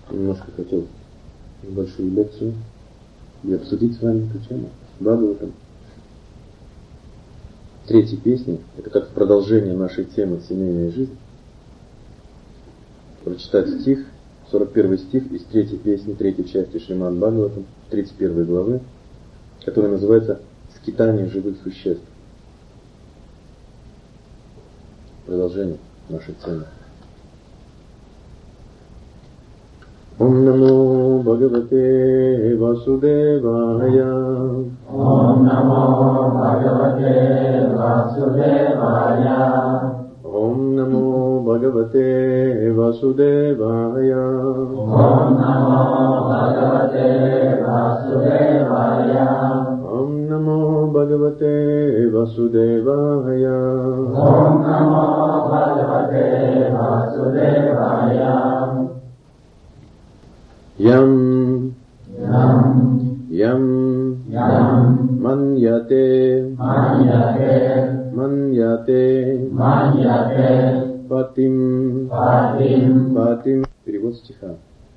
Немножко хотел небольшую лекцию и обсудить с вами эту тему. Бхагаватам. Третья песня, это как продолжение нашей темы «Семейная жизнь». Прочитать стих, 41 стих из третьей песни, третьей части Шримад Бхагаватам, 31 главы, которая называется «Скитание живых существ». Продолжение нашей темы. Ом намо Бхагавате Васудевая. Ом намо Бхагавате Васудевая. Ом намо Бхагавате Васудевая. Ом намо Бхагавате Васудевая. Ом намо Бхагавате Васудевая. Ом намо Бхагавате Васудевая. Ям Ям маньяте патим. Перевод стиха.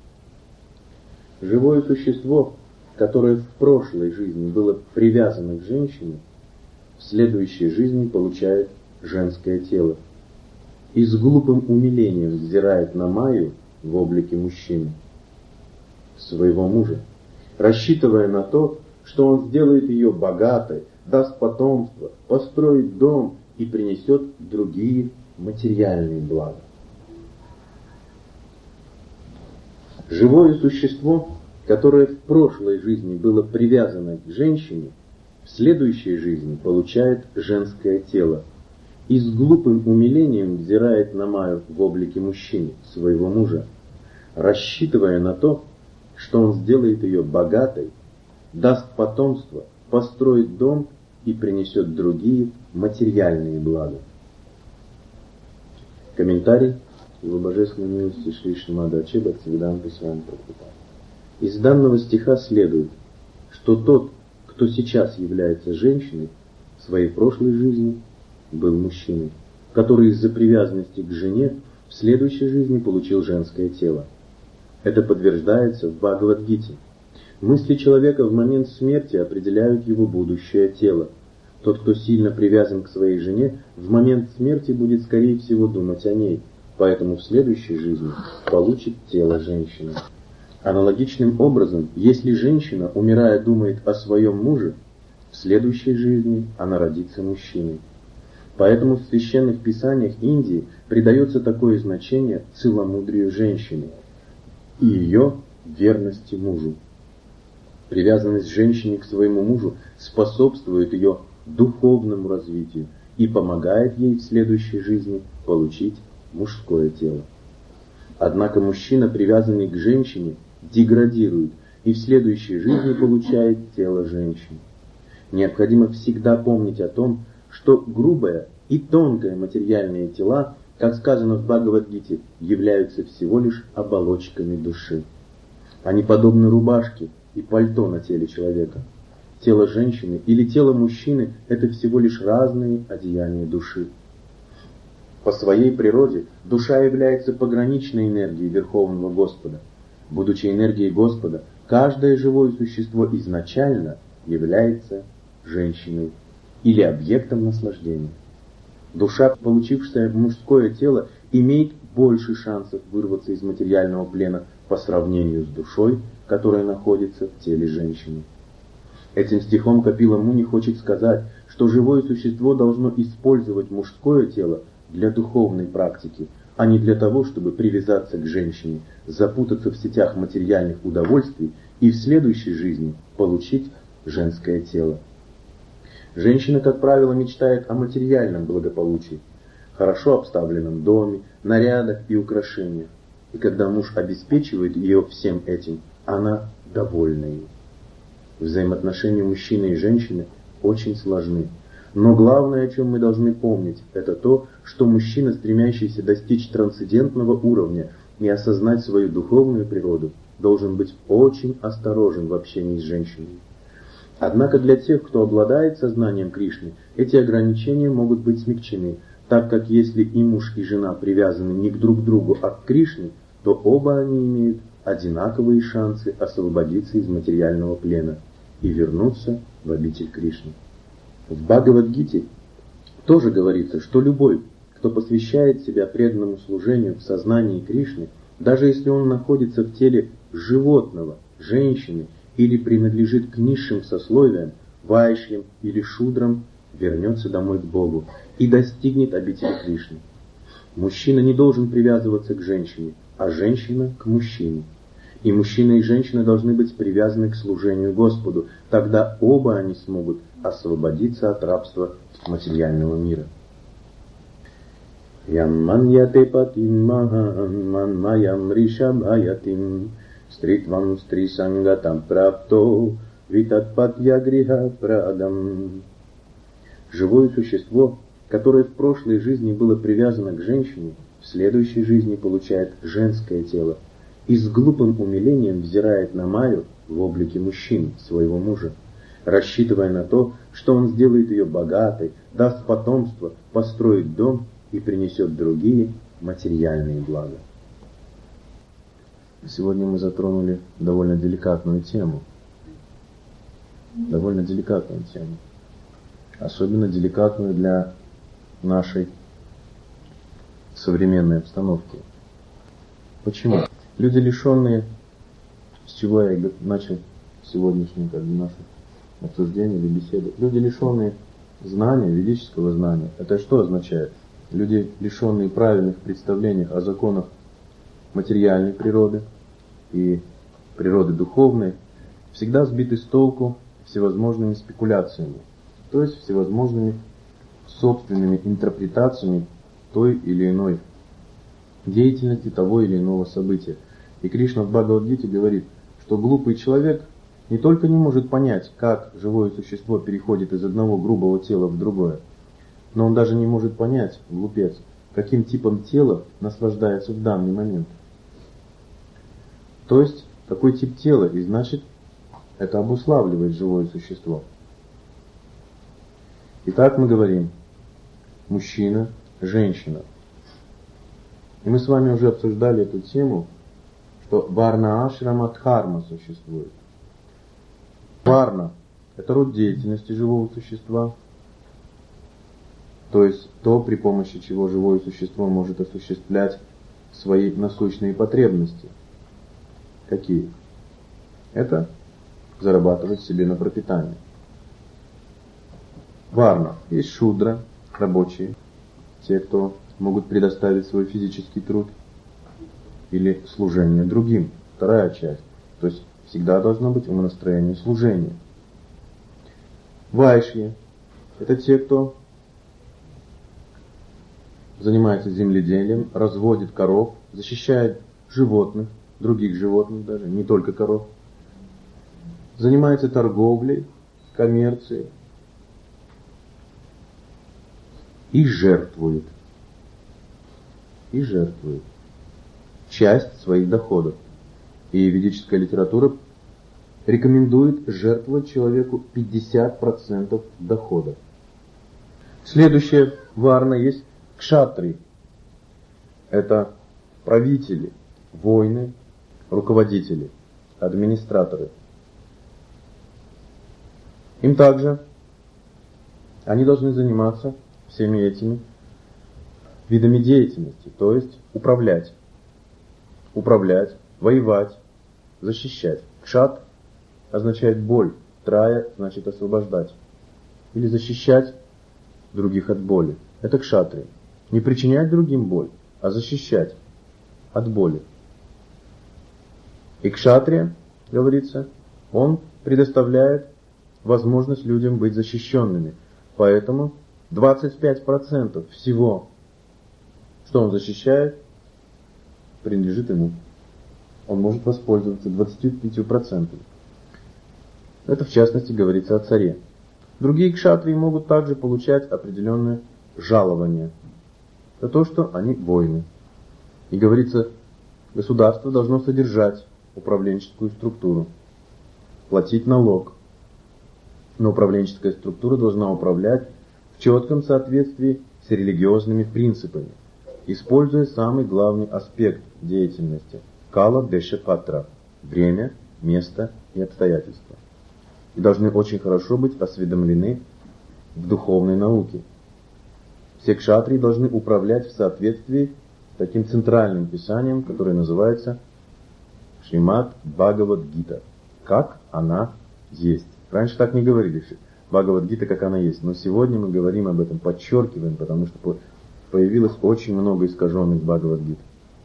Живое существо, которое в прошлой жизни было привязано к женщине, в следующей жизни получает женское тело и с глупым умилением взирает на Майю в облике мужчины, своего мужа, рассчитывая на то, что он сделает ее богатой, даст потомство, построит дом и принесет другие материальные блага. Живое существо, которое в прошлой жизни было привязано к женщине, в следующей жизни получает женское тело и с глупым умилением взирает на Майю в облике мужчины, своего мужа, рассчитывая на то, что он сделает ее богатой, даст потомство, построит дом и принесет другие материальные блага. Комментарий его божественной милости Шри Шримада Ачарья Бхактивиданта Свами Прабхупады. Из данного стиха следует, что тот, кто сейчас является женщиной, в своей прошлой жизни был мужчиной, который из-за привязанности к жене в следующей жизни получил женское тело. Это подтверждается в Бхагавад-гите. Мысли человека в момент смерти определяют его будущее тело. Тот, кто сильно привязан к своей жене, в момент смерти будет, скорее всего, думать о ней, поэтому в следующей жизни получит тело женщины. Аналогичным образом, если женщина, умирая, думает о своем муже, в следующей жизни она родится мужчиной. Поэтому в священных писаниях Индии придается такое значение целомудрию женщины и ее верности мужу. Привязанность женщины к своему мужу способствует ее духовному развитию и помогает ей в следующей жизни получить мужское тело. Однако мужчина, привязанный к женщине, деградирует и в следующей жизни получает тело женщины. Необходимо всегда помнить о том, что грубое и тонкое материальные тела, как сказано в Бхагавад-гите, являются всего лишь оболочками души. Они подобны рубашке и пальто на теле человека. Тело женщины или тело мужчины – это всего лишь разные одеяния души. По своей природе душа является пограничной энергией Верховного Господа. Будучи энергией Господа, каждое живое существо изначально является женщиной или объектом наслаждения. Душа, получившая мужское тело, имеет больше шансов вырваться из материального плена по сравнению с душой, которая находится в теле женщины. Этим стихом Капила Муни хочет сказать, что живое существо должно использовать мужское тело для духовной практики, а не для того, чтобы привязаться к женщине, запутаться в сетях материальных удовольствий и в следующей жизни получить женское тело. Женщина, как правило, мечтает о материальном благополучии, хорошо обставленном доме, нарядах и украшениях. И когда муж обеспечивает ее всем этим, она довольна им. Взаимоотношения мужчины и женщины очень сложны. Но главное, о чем мы должны помнить, это то, что мужчина, стремящийся достичь трансцендентного уровня и осознать свою духовную природу, должен быть очень осторожен в общении с женщиной. Однако для тех, кто обладает сознанием Кришны, эти ограничения могут быть смягчены, так как если и муж, и жена привязаны не к друг другу, а к Кришне, то оба они имеют одинаковые шансы освободиться из материального плена и вернуться в обитель Кришны. В Бхагавад-гите тоже говорится, что любой, кто посвящает себя преданному служению в сознании Кришны, даже если он находится в теле животного, женщины или принадлежит к низшим сословиям, вайшьям или шудрам, вернется домой к Богу и достигнет обители Кришны. Мужчина не должен привязываться к женщине, а женщина к мужчине. И мужчина и женщина должны быть привязаны к служению Господу. Тогда оба они смогут освободиться от рабства материального мира. Ямманьяте патим махан манмаям ришабхаятим стритвам стрисангатам прапто витатпатья гриха прадам. Живое существо, которое в прошлой жизни было привязано к женщине, в следующей жизни получает женское тело и с глупым умилением взирает на Майю в облике мужчины, своего мужа, рассчитывая на то, что он сделает ее богатой, даст потомство, построит дом и принесет другие материальные блага. Сегодня мы затронули довольно деликатную тему. Особенно деликатную для нашей современной обстановки. Почему? Люди, лишенные, с чего я начал сегодняшнее наше обсуждение или беседу, люди, лишенные знания, ведического знания, это что означает? Люди, лишенные правильных представлений о законах материальной природы и природы духовной, всегда сбиты с толку всевозможными спекуляциями, то есть всевозможными собственными интерпретациями той или иной деятельности, того или иного события. И Кришна в Бхагавад-гите говорит, что глупый человек не только не может понять, как живое существо переходит из одного грубого тела в другое, но он даже не может понять, глупец, каким типом тела наслаждается в данный момент. То есть, какой тип тела, и значит, это обуславливает живое существо. Итак, мы говорим, мужчина, женщина. И мы с вами уже обсуждали эту тему, что варна-ашрама дхарма существует. Варна – это род деятельности живого существа, то есть то, при помощи чего живое существо может осуществлять свои насущные потребности. Какие? Это зарабатывать себе на пропитание. Варна. Есть шудра, рабочие, те, кто могут предоставить свой физический труд или служение другим. Вторая часть. То есть всегда должно быть умонастроение служения. Вайшьи. Это те, кто занимается земледелием, разводит коров, защищает животных, других животных даже, не только коров. Занимается торговлей, коммерцией. И жертвует часть своих доходов. И ведическая литература рекомендует жертвовать человеку 50% дохода. Следующая варна есть кшатри. Это правители, воины, руководители, администраторы. Им также они должны заниматься всеми этими видами деятельности, то есть управлять, воевать, защищать. Кшат означает боль, трая значит освобождать или защищать других от боли. Это кшатри. Не причинять другим боль, а защищать от боли. И кшатрия, говорится, он предоставляет возможность людям быть защищенными. Поэтому 25% всего, что он защищает, принадлежит ему. Он может воспользоваться 25%. Это в частности говорится о царе. Другие кшатрии могут также получать определенное жалование за то, что они воины. И говорится, государство должно содержать управленческую структуру, платить налог. Но управленческая структура должна управлять в четком соответствии с религиозными принципами, используя самый главный аспект деятельности Кала Деша Патра. Время, место и обстоятельства. И должны очень хорошо быть осведомлены в духовной науке. Все кшатрии должны управлять в соответствии с таким центральным писанием, которое называется Шримад Бхагавад-гита. Как она есть. Раньше так не говорили. Бхагавад-гита, как она есть. Но сегодня мы говорим об этом, подчеркиваем, потому что появилось очень много искаженных Бхагавад-гит.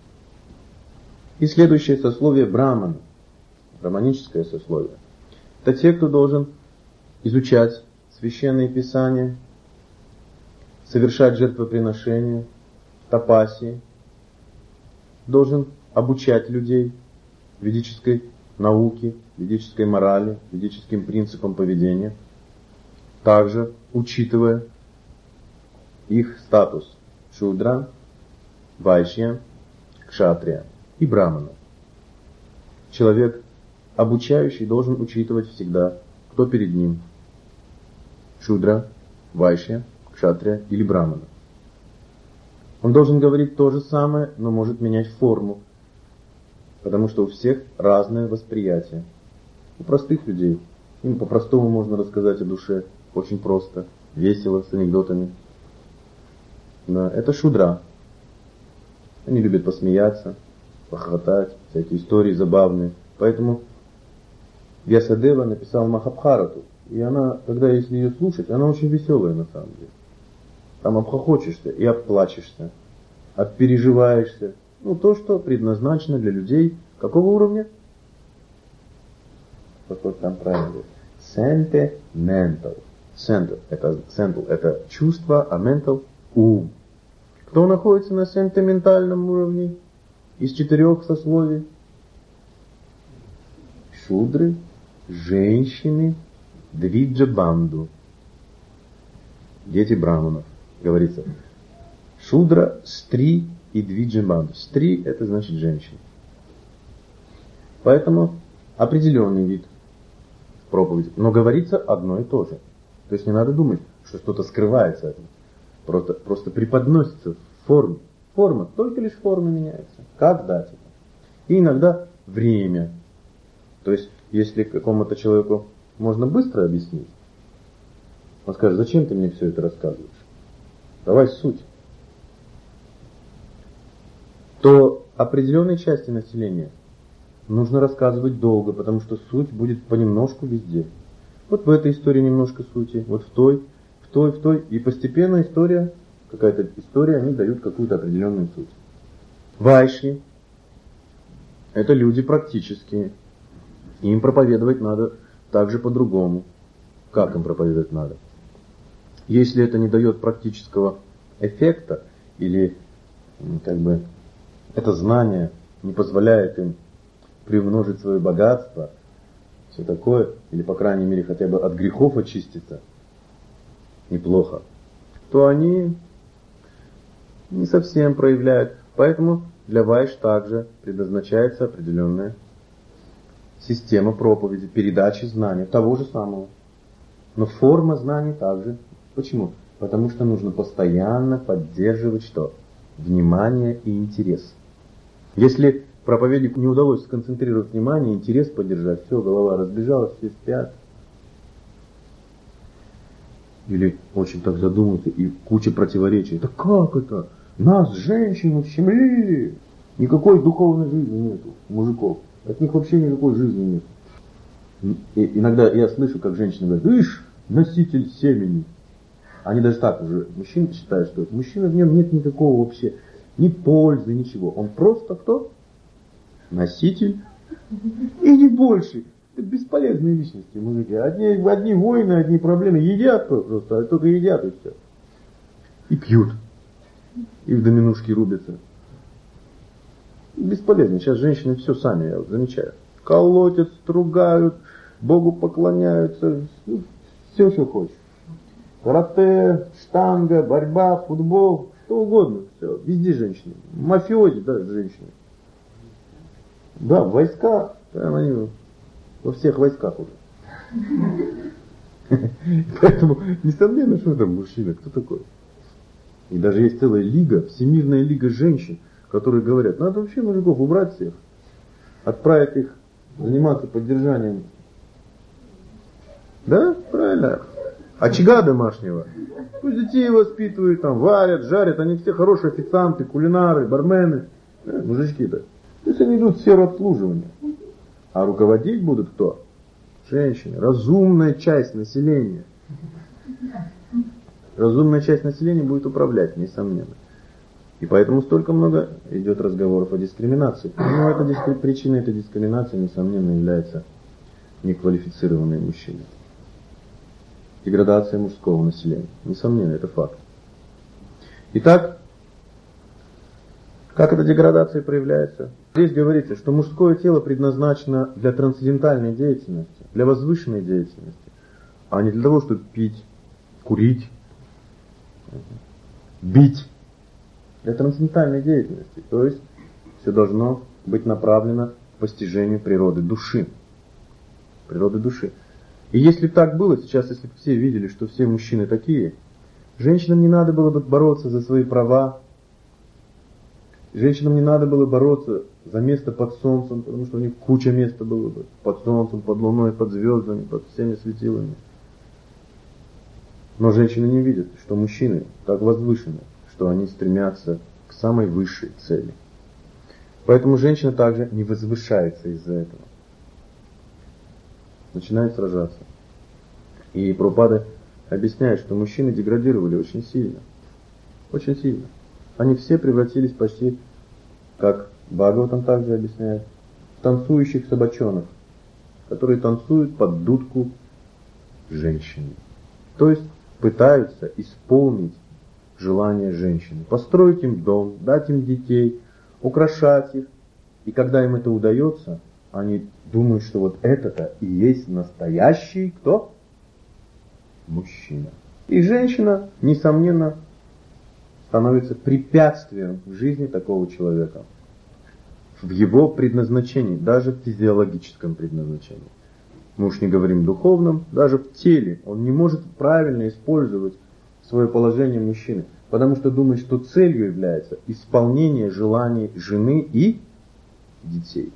И следующее сословие Брахмана. Браманическое сословие. Это те, кто должен изучать священные писания, совершать жертвоприношения, тапаси, должен обучать людей ведической науке, ведической морали, ведическим принципам поведения, также учитывая их статус шудра, вайшья, кшатрия и брамана. Человек, обучающий, должен учитывать всегда, кто перед ним. Шудра, вайшья, кшатрия или брамана. Он должен говорить то же самое, но может менять форму, потому что у всех разное восприятие. У простых людей им по-простому можно рассказать о душе, очень просто, весело, с анекдотами. Да, это шудра. Они любят посмеяться, похохотать, всякие истории забавные. Поэтому Вьясадева написал Махабхарату. И она, когда если ее слушать, она очень веселая на самом деле. Там обхохочешься и обплачешься, обпереживаешься. Ну, то, что предназначено для людей какого уровня? Как там правильно говорит? Sentimental. Sentimental это чувство, а mental – ум. Кто находится на сентиментальном уровне из 4 сословий? Шудры, женщины, двиджа-банду, дети браманов. Говорится, шудра, стри и двиджа-банду. Стри – это значит женщина. Поэтому определенный вид проповеди. Но говорится одно и то же. То есть не надо думать, что что-то скрывается от этого. Просто преподносится в форме. Форма, только лишь форма меняется. Как дать это? И иногда время. То есть, если какому-то человеку можно быстро объяснить, он скажет, зачем ты мне все это рассказываешь? Давай суть. То определенной части населения нужно рассказывать долго, потому что суть будет понемножку везде. Вот в этой истории немножко сути, вот в той. И постепенно какая-то история, они дают какую-то определенную суть. Вайши – это люди практические. Им проповедовать надо также по-другому. Как им проповедовать надо? Если это не дает практического эффекта, или это знание не позволяет им приумножить свое богатство, все такое, или по крайней мере хотя бы от грехов очиститься, неплохо, то они не совсем проявляют. Поэтому для вайш также предназначается определенная система проповеди, передачи знаний, того же самого. Но форма знаний также. Почему? Потому что нужно постоянно поддерживать что? Внимание и интерес. Если проповеднику не удалось сконцентрировать внимание, интерес поддержать, все, голова разбежалась, все спят. Или очень так задуматься, и куча противоречий. Это как это? Нас, женщин, ущемлили. Никакой духовной жизни нету, мужиков. От них вообще никакой жизни нет. И иногда я слышу, как женщины говорят, ишь, носитель семени. Они даже так уже, мужчины считают, что мужчина в нем нет никакого вообще, ни пользы, ничего. Он просто кто? Носитель. И не больше. Это бесполезные личности, мужики. Одни войны, одни проблемы. Едят просто, только едят и все. И пьют. И в доминушки рубятся. Бесполезно. Сейчас женщины все сами, я вот замечаю. Колотят, стругают, Богу поклоняются. Все, что хочешь. Карате, штанга, борьба, футбол, что угодно. Все. Везде женщины. Мафиози, да, женщины. Да, в войсках. Там они во всех войсках уже. Поэтому несомненно, что это мужчина. Кто такой? И даже есть целая лига, Всемирная лига женщин, которые говорят, надо вообще мужиков убрать всех. отправить их заниматься поддержанием, да, правильно, очага домашнего. Пусть детей воспитывают, там, варят, жарят, они все хорошие официанты, кулинары, бармены, мужички-то. Пусть они идут в сферу обслуживания. А руководить будут кто? Женщины, разумная часть населения. Разумная часть населения будет управлять, несомненно. И поэтому столько много идет разговоров о дискриминации. Но причиной этой дискриминации, несомненно, является неквалифицированные мужчины. Деградация мужского населения. Несомненно, это факт. Итак, как эта деградация проявляется? Здесь говорится, что мужское тело предназначено для трансцендентальной деятельности, для возвышенной деятельности, а не для того, чтобы пить, курить, бить. Для трансцендентальной деятельности. То есть все должно быть направлено к постижению природы души. Природы души. И если так было, сейчас, если бы все видели, что все мужчины такие, женщинам не надо было бы бороться за свои права, женщинам не надо было бороться за место под солнцем, потому что у них куча места было бы под солнцем, под луной, под звездами, под всеми светилами. Но женщины не видят, что мужчины так возвышены, что они стремятся к самой высшей цели. Поэтому женщина также не возвышается из-за этого. Начинает сражаться. И Прабхупада объясняет, что мужчины деградировали очень сильно. Очень сильно. Они все превратились почти, как Бхагаватам также объясняет, в танцующих собачонок, которые танцуют под дудку женщины. То есть пытаются исполнить желание женщины. Построить им дом, дать им детей, украшать их. И когда им это удается, они думают, что вот это-то и есть настоящий кто? Мужчина. И женщина, несомненно, становится препятствием в жизни такого человека. В его предназначении, даже в физиологическом предназначении. Мы уж не говорим духовном, даже в теле. Он не может правильно использовать свое положение мужчины, потому что думает, что целью является исполнение желаний жены и детей.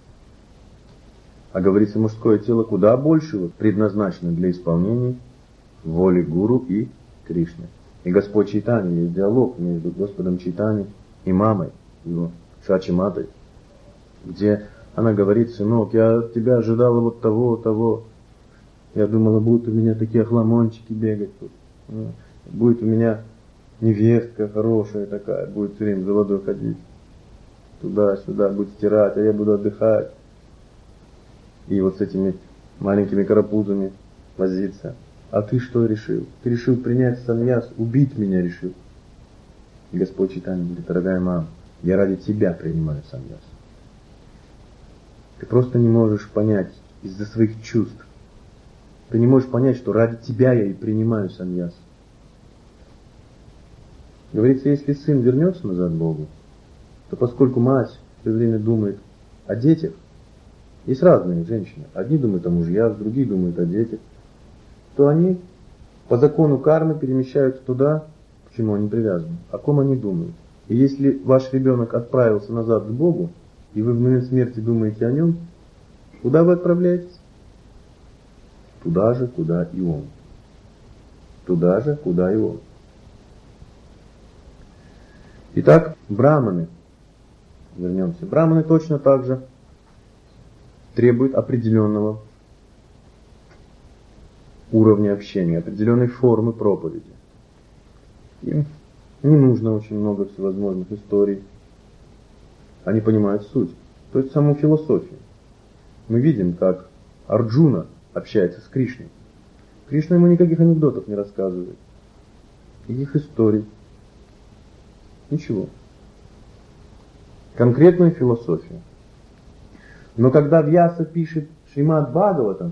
А говорится, мужское тело куда больше предназначено для исполнения воли Гуру и Кришны. И Господь Чайтанья, есть диалог между Господом Чайтаньей и мамой, его Шачи Матой, где она говорит: сынок, я от тебя ожидала вот того, того. Я думала, будут у меня такие охламончики бегать тут. Будет у меня невестка хорошая такая, будет все время за водой ходить. Туда-сюда, будет стирать, а я буду отдыхать. И вот с этими маленькими карапузами возиться. А ты что решил? Ты решил принять саньяс, убить меня решил. И Господь Чайтанья говорит: дорогая мама, я ради тебя принимаю саньяс. Ты просто не можешь понять из-за своих чувств. Ты не можешь понять, что ради тебя я и принимаю саньяс. Говорится, если сын вернется назад к Богу, то поскольку мать все время думает о детях, есть разные женщины, одни думают о мужьях, другие думают о детях, то они по закону кармы перемещаются туда, к чему они привязаны, о ком они думают. И если ваш ребенок отправился назад к Богу, и вы в момент смерти думаете о нем, куда вы отправляетесь? Туда же, куда и он. Туда же, куда и он. Итак, браманы. Вернемся. Браманы точно так же требуют определенного уровня общения, определенной формы проповеди. Им не нужно очень много всевозможных историй. Они понимают суть, то есть саму философию. Мы видим, как Арджуна общается с Кришной. Кришна ему никаких анекдотов не рассказывает, никаких историй. Ничего. Конкретную философию. Но когда Вьяса пишет Шримад Бхагаватам,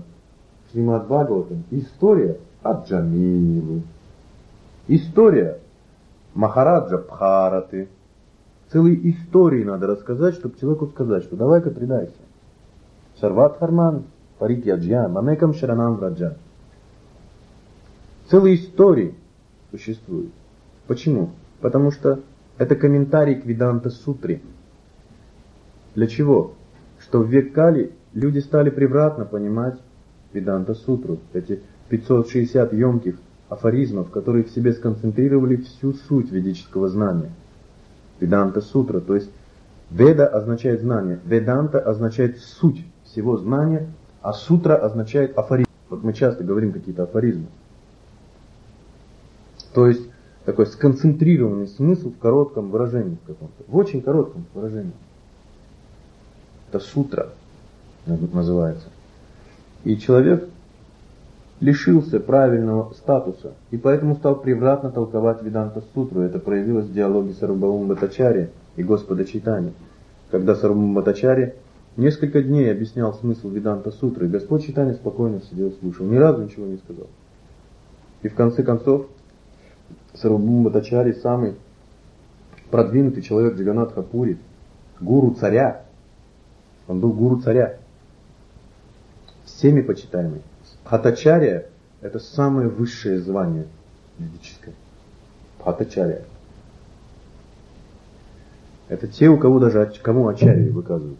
история от Джамилы, история Махараджа Бхараты. Целые истории надо рассказать, чтобы человеку сказать, что давай-ка предайся. Сарват Харман, Паритьяджья, Мамекам Шаранам Враджа. Целые истории существуют. Почему? Потому что это комментарий к Веданта Сутре. Для чего? что в век Кали люди стали превратно понимать Веданта-сутру, эти 560 емких афоризмов, которые в себе сконцентрировали всю суть ведического знания. Веданта-сутра, то есть Веда означает знание, Веданта означает суть всего знания, а сутра означает афоризм. Вот мы часто говорим какие-то афоризмы. То есть такой сконцентрированный смысл в коротком выражении каком-то, в очень коротком выражении. Это сутра называется. И человек лишился правильного статуса, и поэтому стал превратно толковать Веданта-сутру. Это проявилось в диалоге Сарвабхаума Бхаттачарьи и Господа Чайтаньи. Когда Сарвабхаума Бхаттачарья несколько дней объяснял смысл Веданта-сутры, Господь Чайтанья спокойно сидел и слушал, ни разу ничего не сказал. И в конце концов Сарвабхаума Бхаттачарья, самый продвинутый человек Джаганатха Пури, гуру царя, он был гуру царя, всеми почитаемый. Бхаттачарья – это самое высшее звание ведическое. Бхаттачарья. Это те, у кого даже кому ачарьи выказывают.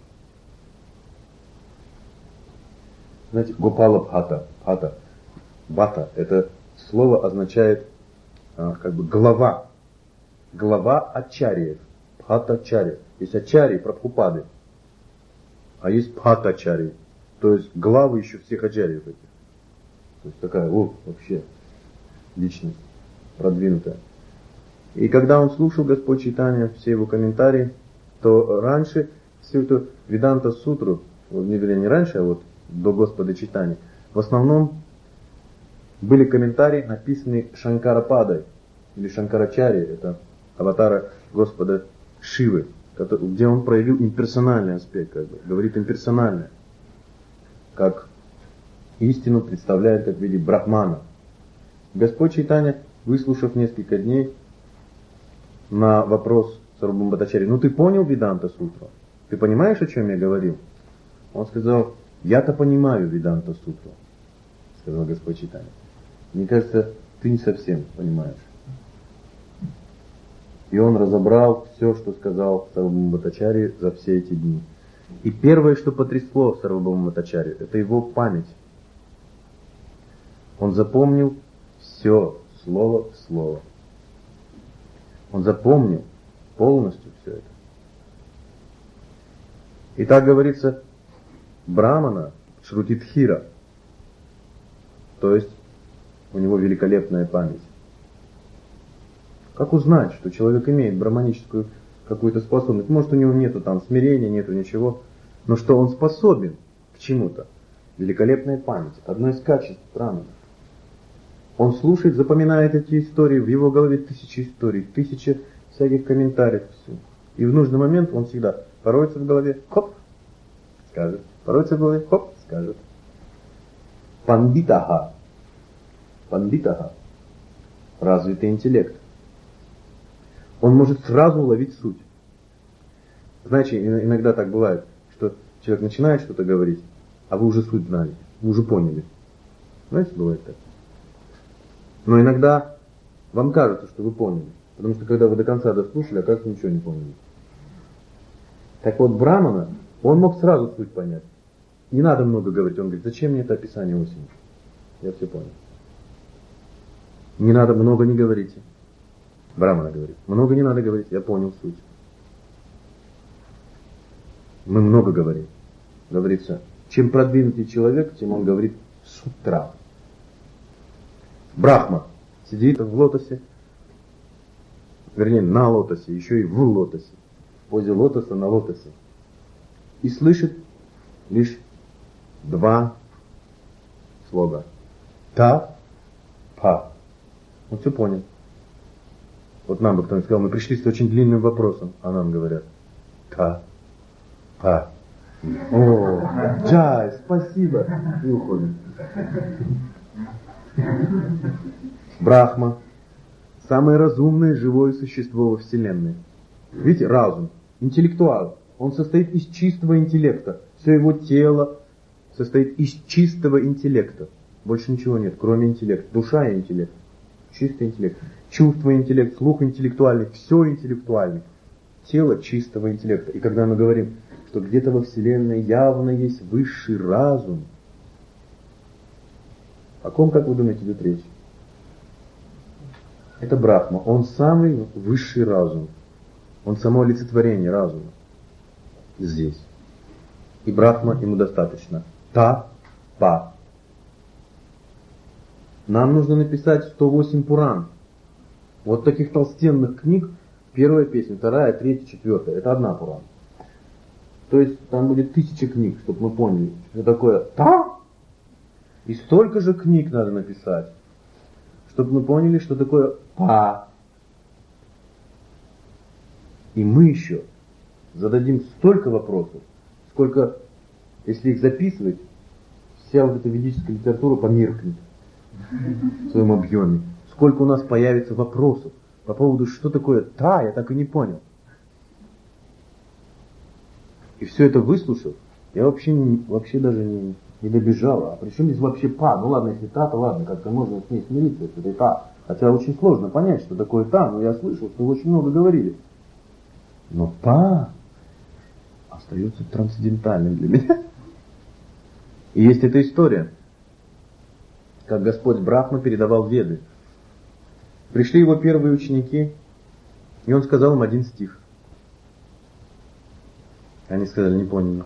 Знаете, Гопала Бхатта. Бхатта – это слово означает как бы глава. Глава ачарьев. Бхаттачарья. Есть ачарьи, прабхупады. А есть Бхаттачарьи. То есть главы еще всех ачарьев этих. То есть такая, вообще, личность продвинутая. И когда он слушал Господь Чайтанья, все его комментарии, то раньше всю эту Веданта-сутру, не раньше, а вот до Господа Чайтаньи, в основном были комментарии, написанные Шанкарападой, или Шанкарачарьей, это аватара Господа Шивы, где он проявил имперсональный аспект, как бы, говорит имперсонально, как истину представляет как в виде брахмана. Господь Чайтанья, выслушав несколько дней, на вопрос Сарвабхаума Бхаттачарьи, ты понял Веданта-сутру? Ты понимаешь, о чем я говорил? Он сказал, я-то понимаю Веданта-сутру, сказал Господь Чайтанья. Мне кажется, ты не совсем понимаешь. И он разобрал все, что сказал Сарвабхаума Бхаттачарья за все эти дни. И первое, что потрясло Сарвабхаума Бхаттачарью, это его память. Он запомнил все, слово в слово. Он запомнил полностью все это. И так говорится, Брамана Шрутитхира, то есть у него великолепная память. Как узнать, что человек имеет браманическую какую-то способность? Может, у него нету там смирения, нету ничего, но что он способен к чему-то? Великолепная память, одно из качеств Брамана. Он слушает, запоминает эти истории, в его голове тысячи историй, тысячи всяких комментариев. Все. И в нужный момент он всегда пороется в голове, хоп, скажет. Пороется в голове, хоп, скажет. Пандитаха. Пандитаха. Развитый интеллект. Он может сразу уловить суть. Знаете, иногда так бывает, что человек начинает что-то говорить, а вы уже суть знали, вы уже поняли. Знаете, бывает так. Но иногда вам кажется, что вы поняли. Потому что когда вы до конца дослушали, оказывается, ничего не поняли. Так вот, Брамана, он мог сразу суть понять. Не надо много говорить. Он говорит, зачем мне это описание осени? Я все понял. Не надо, много не говорите. Брамана говорит, много не надо говорить, я понял суть. Мы много говорим. Говорится, чем продвинутый человек, тем он говорит сутра. Брахма сидит в лотосе, вернее на лотосе, еще и в лотосе, в позе лотоса на лотосе. И слышит лишь два слога. Та, па. Он все понял. Вот нам бы кто-нибудь сказал, мы пришли с очень длинным вопросом, а нам говорят та, па. О, джай, спасибо. И уходим. Брахма. Самое разумное живое существо во Вселенной. Видите, разум, интеллектуал. Он состоит из чистого интеллекта. Все его тело состоит из чистого интеллекта. Больше ничего нет, кроме интеллекта. Душа и интеллект. Чистый интеллект. Чувство интеллект, слух интеллектуальный, все интеллектуальный. Тело чистого интеллекта. И когда мы говорим, что где-то во Вселенной явно есть высший разум. О ком, как вы думаете, идет речь? Это Брахма. Он самый высший разум. Он само олицетворение разума. Здесь. И Брахма ему достаточно. Та-па. Нам нужно написать 108 Пуран. Вот таких толстенных книг. Первая песня, вторая, третья, четвертая. Это одна Пуран. То есть там будет 1000 книг, чтобы мы поняли, что такое та. И столько же книг надо написать, чтобы мы поняли, что такое па. И мы еще зададим столько вопросов, сколько, если их записывать, вся вот эта ведическая литература померкнет в своем объеме. Сколько у нас появится вопросов по поводу, что такое та, я так и не понял. И все это выслушав, я вообще даже не добежал. А при чем здесь вообще па? Ну ладно, если та, то ладно, как-то можно с ней смириться, если это та. Хотя очень сложно понять, что такое та, но я слышал, что вы очень много говорили. Но па остается трансцендентальным для меня. И есть эта история, как Господь Брахма передавал Веды. Пришли его первые ученики, и он сказал им один стих. Они сказали, не поняли.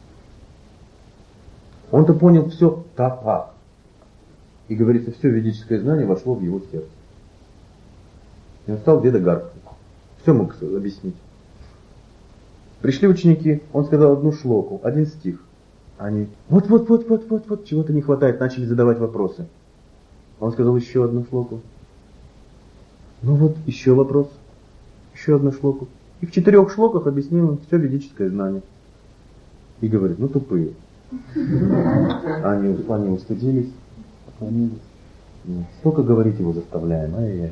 Он-то понял все та-па. И говорится, все ведическое знание вошло в его сердце. И он стал Ведагархой. Все мог объяснить. Пришли ученики, он сказал одну шлоку, один стих. Они, вот, чего-то не хватает, начали задавать вопросы. Он сказал еще одну шлоку. Ну вот, еще вопрос, еще одну шлоку. И в 4 шлоках объяснил им все ведическое знание. И говорит, ну тупые. Они устыдились, поклонились. Столько говорить его заставляем, ай-яй.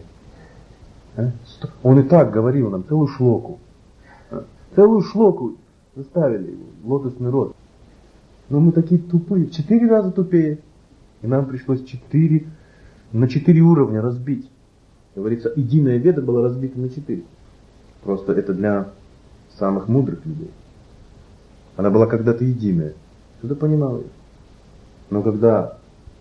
Он и так говорил нам целую шлоку. Целую шлоку заставили его, лотосный рот. Но мы такие тупые, в 4 раза тупее. И нам пришлось на 4 уровня разбить. Говорится, единая веда была разбита на 4. Просто это для самых мудрых людей. Она была когда-то единая. Кто-то понимал ее. Но когда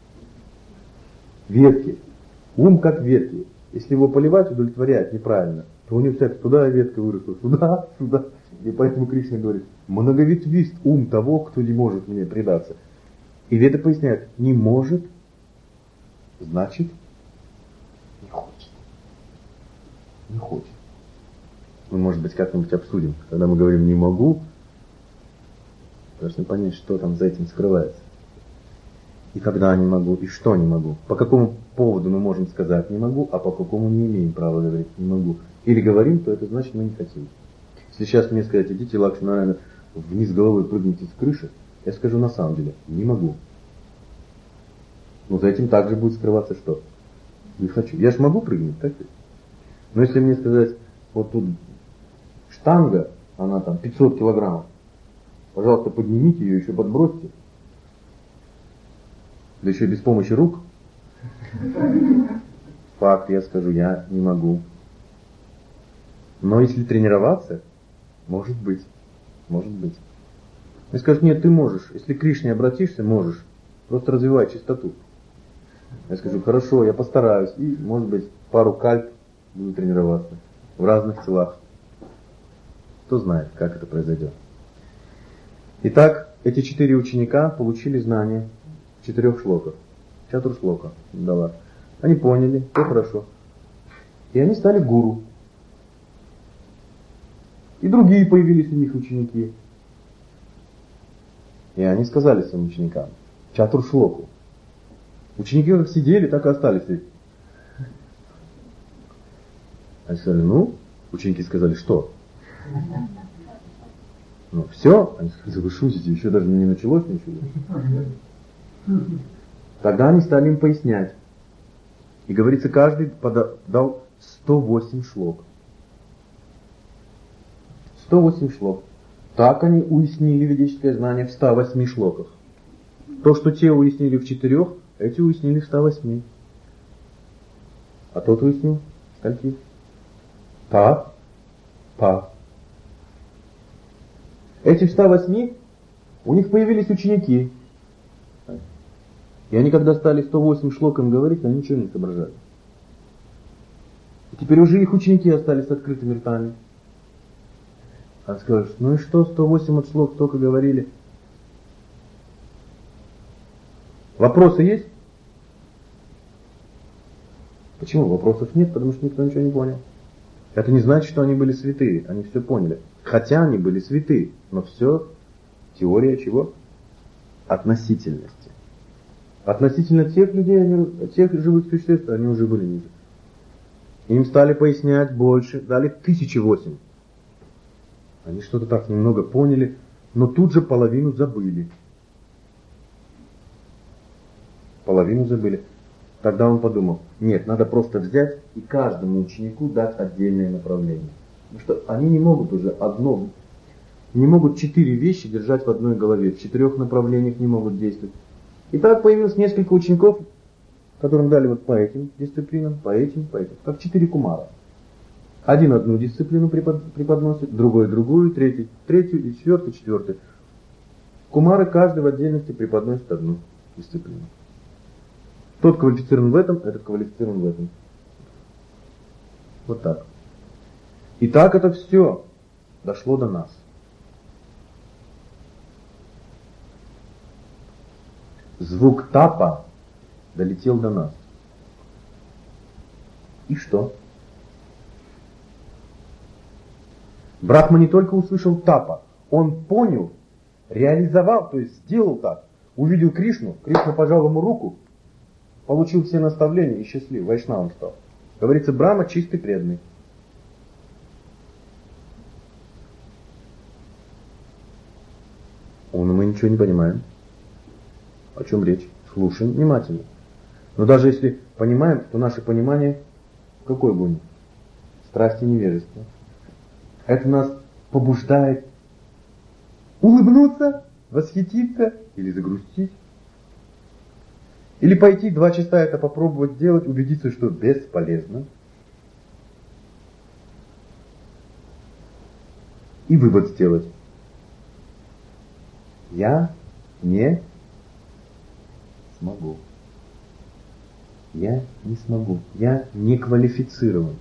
ветки, ум как ветки, если его поливать, удовлетворять неправильно, то у него всякая туда ветка выросла, сюда. И поэтому Кришна говорит, многоветвист ум того, кто не может мне предаться. И Веда поясняет, не может, значит, не хочет. Не хочет. Мы, может быть, как-нибудь обсудим. Когда мы говорим «не могу», должны понять, что там за этим скрывается. И когда не могу, и что не могу. По какому поводу мы можем сказать «не могу», а по какому не имеем права говорить «не могу». Или говорим, то это значит мы не хотим. Если сейчас мне сказать, идите, Лакшминарайана, вниз головой прыгните с крыши, я скажу на самом деле «не могу». Но за этим также будет скрываться что? Не хочу. Я же могу прыгнуть, так ведь? Но если мне сказать, вот тут штанга, она там 500 килограммов, пожалуйста, поднимите ее, еще подбросьте. Да еще без помощи рук. Факт, я скажу, я не могу. Но если тренироваться, может быть. Мне скажут, нет, ты можешь. Если к Кришне обратишься, можешь. Просто развивай чистоту. Я скажу, хорошо, я постараюсь. И, может быть, пару кальп буду тренироваться в разных телах. Кто знает, как это произойдет. Итак, эти 4 ученика получили знания в 4 шлоках. Чатур-шлока дала. Они поняли, все хорошо. И они стали гуру. И другие появились у них ученики. И они сказали своим ученикам, Чатур-шлоку. Ученики как сидели, так и остались сидеть. Они сказали, ученики сказали, что? Все? Они сказали, вы шутите, еще даже не началось ничего. Тогда они стали им пояснять. И говорится, каждый дал 108 шлок. 108 шлок. Так они уяснили ведическое знание в 108 шлоках. То, что те уяснили в 4, эти уяснили в 108. А тот уяснил в скольких? Па. Этих 108, у них появились ученики. И они, когда стали 108 шлоком говорить, они ничего не соображали. И теперь уже их ученики остались с открытыми ртами. А скажешь, ну и что, 108 от шлок только говорили. Вопросы есть? Почему? Вопросов нет, потому что никто ничего не понял. Это не значит, что они были святые, они все поняли. Хотя они были святые, но все теория чего? Относительности. Относительно тех людей, тех живых существ, они уже были ниже. Им стали пояснять больше, дали 1008. Они что-то так немного поняли, но тут же половину забыли. Половину забыли. Тогда он подумал, нет, надо просто взять и каждому ученику дать отдельное направление. Потому что они не могут уже не могут 4 вещи держать в одной голове, в 4 направлениях не могут действовать. И так появилось несколько учеников, которым дали вот по этим дисциплинам, по этим, как 4 кумара. Один одну дисциплину преподносит, другой другую, третий третью и четвертый. Кумары каждый в отдельности преподносит одну дисциплину. Тот квалифицирован в этом, этот квалифицирован в этом. Вот так. И так это все дошло до нас. Звук тапа долетел до нас. И что? Брахма не только услышал тапа, он понял, реализовал, то есть сделал так. Увидел Кришну, Кришна пожал ему руку, получил все наставления и счастлив, вайшнавом стал. Говорится, Брахма чистый преданный. Мы ничего не понимаем. О чем речь? Слушаем внимательно. Но даже если понимаем, то наше понимание в какой гуне? Страсти невежества. Это нас побуждает улыбнуться, восхититься или загрустить. Или пойти 2 часа это попробовать сделать, убедиться, что бесполезно. И вывод сделать. Я не смогу. Я не смогу. Я не квалифицирован.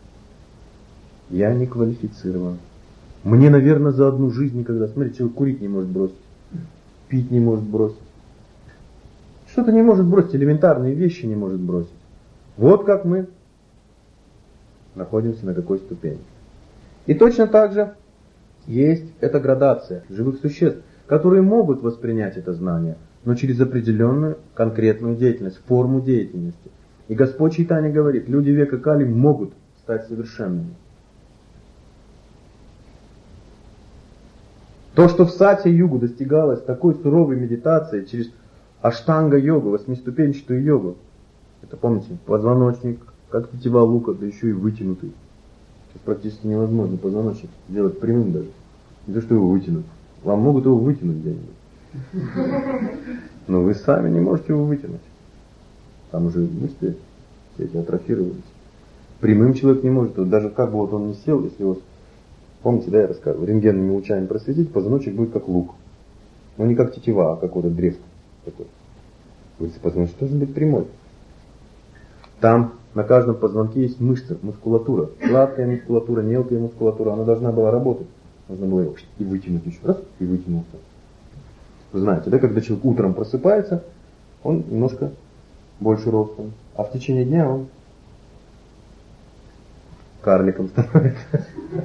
Я не квалифицирован. Мне, наверное, за одну жизнь никогда. Смотри, человек курить не может бросить. Пить не может бросить. Что-то не может бросить. Элементарные вещи не может бросить. Вот как мы находимся на какой ступени. И точно так же есть эта градация живых существ, которые могут воспринять это знание, но через определенную конкретную деятельность, форму деятельности. И Господь Чайтанья говорит, люди века Кали могут стать совершенными. То, что в сатья-югу достигалось такой суровой медитацией через аштанга-йогу, 8-ступенчатую йогу, это, помните, позвоночник, как тетива лука, да еще и вытянутый. Сейчас практически невозможно позвоночник сделать прямым даже. Не то, что его вытянуть. Вам могут его вытянуть где-нибудь. Но вы сами не можете его вытянуть. Там уже мышцы все эти атрофировались. Прямым человек не может. Вот даже как бы вот он не сел, если вот, помните, да, я рассказывал, рентгенными лучами просветить, позвоночник будет как лук. Но не как тетива, а как вот древко такой. Позвоночник должен быть прямой. Там на каждом позвонке есть мышцы, мускулатура. Сладкая мускулатура, мелкая мускулатура. Она должна была работать. Нужно было его и вытянуть еще раз, и вытянулся. Вы знаете, да, когда человек утром просыпается, он немножко больше ростом, а в течение дня он карликом становится.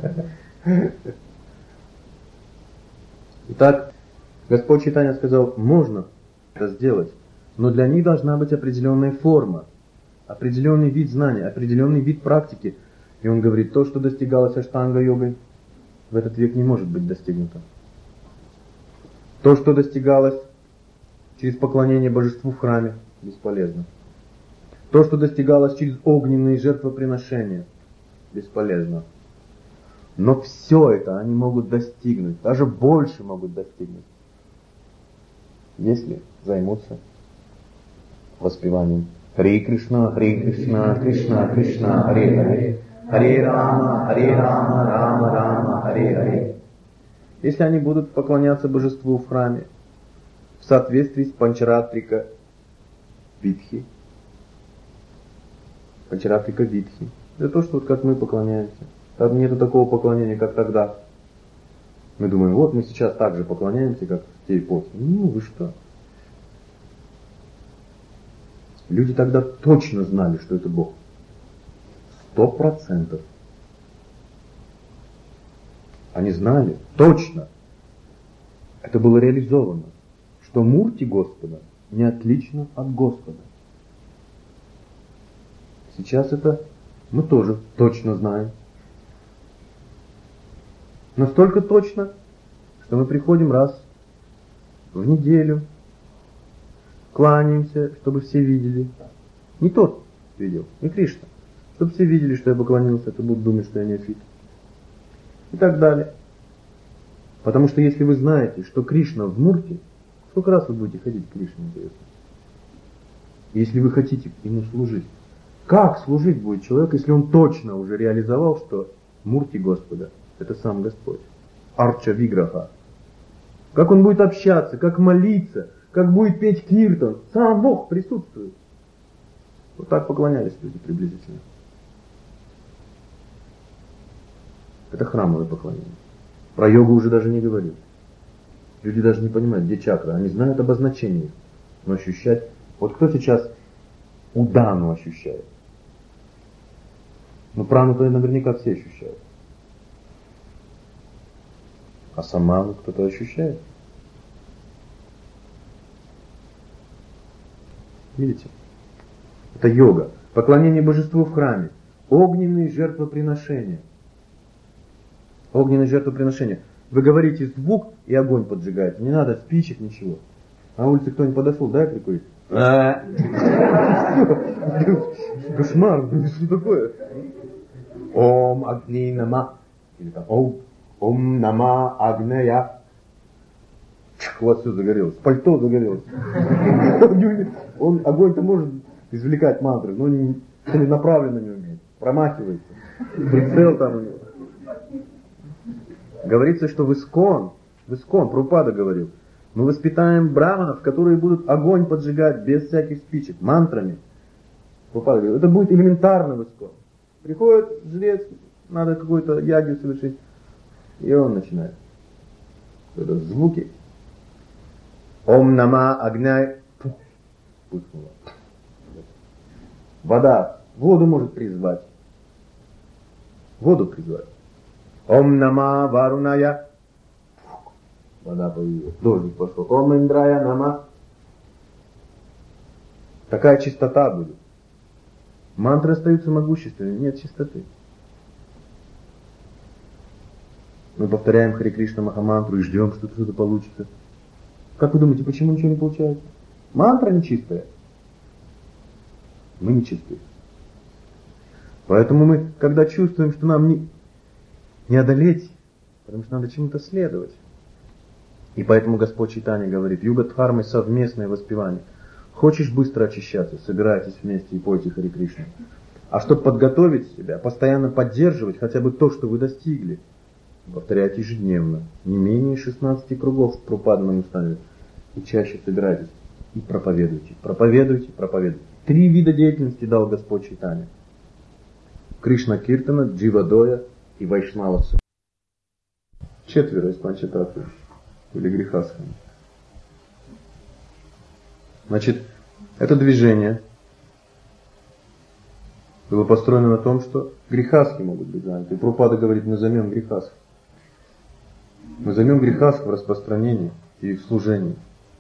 Итак, Господь Чайтанья сказал, можно это сделать, но для них должна быть определенная форма, определенный вид знания, определенный вид практики. И он говорит, то, что достигалось аштанга-йогой, в этот век не может быть достигнуто. То, что достигалось через поклонение божеству в храме, бесполезно. То, что достигалось через огненные жертвоприношения, бесполезно. Но все это они могут достигнуть, даже больше могут достигнуть, если займутся воспеванием Харе Кришна, Кришна, Кришна, Харе Харе, Харе Рама, Рама, Рама, Харе Харе. если они будут поклоняться божеству в храме в соответствии с Панчаратрика Витхи. Панчаратрика Витхи. Это то, что вот как мы поклоняемся. Там нету такого поклонения, как тогда. Мы думаем, вот мы сейчас так же поклоняемся, как в те эпохи. Ну вы что? Люди тогда точно знали, что это Бог. 100%. Они знали, точно. Это было реализовано, что Мурти Господа не отлично от Господа. Сейчас это мы тоже точно знаем. Настолько точно, что мы приходим раз в неделю, кланяемся, чтобы все видели. Не тот видел, не Кришна. Чтобы все видели, что я поклонился, то будут думать, что я неофит. И так далее. Потому что если вы знаете, что Кришна в Мурти, сколько раз вы будете ходить к Кришне, интересно? Если вы хотите ему служить. Как служить будет человек, если он точно уже реализовал, что Мурти Господа — это сам Господь? Арча Виграха. Как он будет общаться, как молиться, как будет петь киртан. Сам Бог присутствует. Вот так поклонялись люди приблизительно. Это храмовое поклонение. Про йогу уже даже не говорю. Люди даже не понимают, где чакра. Они знают обозначение, но ощущать... Вот кто сейчас удану ощущает? Ну прану-то наверняка все ощущают. А саману кто-то ощущает? Видите? Это йога. Поклонение божеству в храме. Огненные жертвоприношения. Огненные жертвоприношения. Вы говорите звук и огонь поджигаете. Не надо спичек, ничего. На улице кто-нибудь подошел, дай прикурить. Кошмар, что такое? Ом Агни Нама. Или там Ом Нама Агнея. У вас все загорелось. Пальто загорелось. Он огонь-то может извлекать мантры, но целенаправленно не умеет. Промахивается. Прицел там у него. Говорится, что в Искон, Прабхупада говорил, мы воспитаем браманов, которые будут огонь поджигать без всяких спичек, мантрами. Прабхупада говорил, это будет элементарно в Искон. Приходит жрец, надо какой-то ягью совершить, и он начинает. Это звуки. Ом нама агняй. Вода. Воду может призвать. Воду призвать. Ом нама варуная. Вода появилась. Дождик пошел. Ом индрая нама. Такая чистота будет. Мантры остаются могущественными. Нет чистоты. Мы повторяем Харе Кришна Махамантру и ждем, что что-то получится. Как вы думаете, почему ничего не получается? Мантра нечистая. Мы нечистые. Поэтому мы, когда чувствуем, что нам не одолеть, потому что надо чему-то следовать. И поэтому Господь Чайтанья говорит, юга-дхармы совместное воспевание. Хочешь быстро очищаться, собирайтесь вместе и пойте Харе Кришна. А чтобы подготовить себя, постоянно поддерживать хотя бы то, что вы достигли, повторяйте ежедневно, не менее 16 кругов в Прабхупадном уставе. И чаще собирайтесь и проповедуйте, проповедуйте, проповедуйте. 3 вида деятельности дал Господь Чайтанья. Кришна Киртана, Дживадоя и Вайшнаваса. 4 из Панчататвы или Грихасхами. Значит, это движение было построено на том, что грехаски могут быть заняты. И Прабхупада говорит, мы займем грехаск. Мы займем грехаск в распространении и в служении.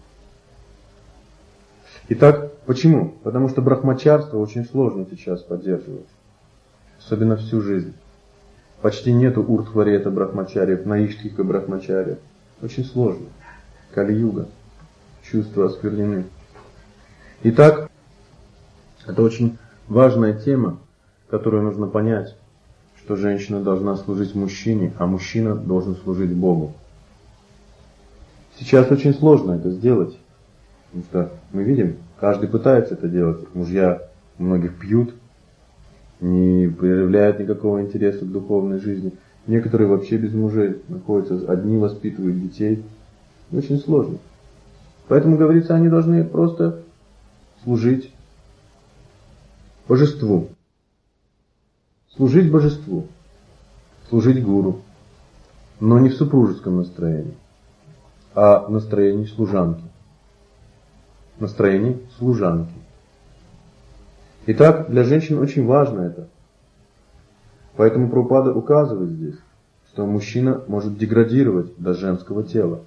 Итак, почему? Потому что брахмачарство очень сложно сейчас поддерживать. Особенно всю жизнь. Почти нету урдхварета брахмачарьев, наиштхика брахмачарьев. Очень сложно. Кали-юга. Чувства осквернены. Итак, это очень важная тема, которую нужно понять, что женщина должна служить мужчине, а мужчина должен служить Богу. Сейчас очень сложно это сделать, потому что мы видим, каждый пытается это делать. Мужья многих пьют, не проявляют никакого интереса к духовной жизни. Некоторые вообще без мужей находятся, одни воспитывают детей. Очень сложно. Поэтому, говорится, они должны просто служить божеству. Служить божеству. Служить гуру. Но не в супружеском настроении, а в настроении служанки. В настроении служанки. Итак, для женщин очень важно это. Поэтому Прабхупада указывает здесь, что мужчина может деградировать до женского тела.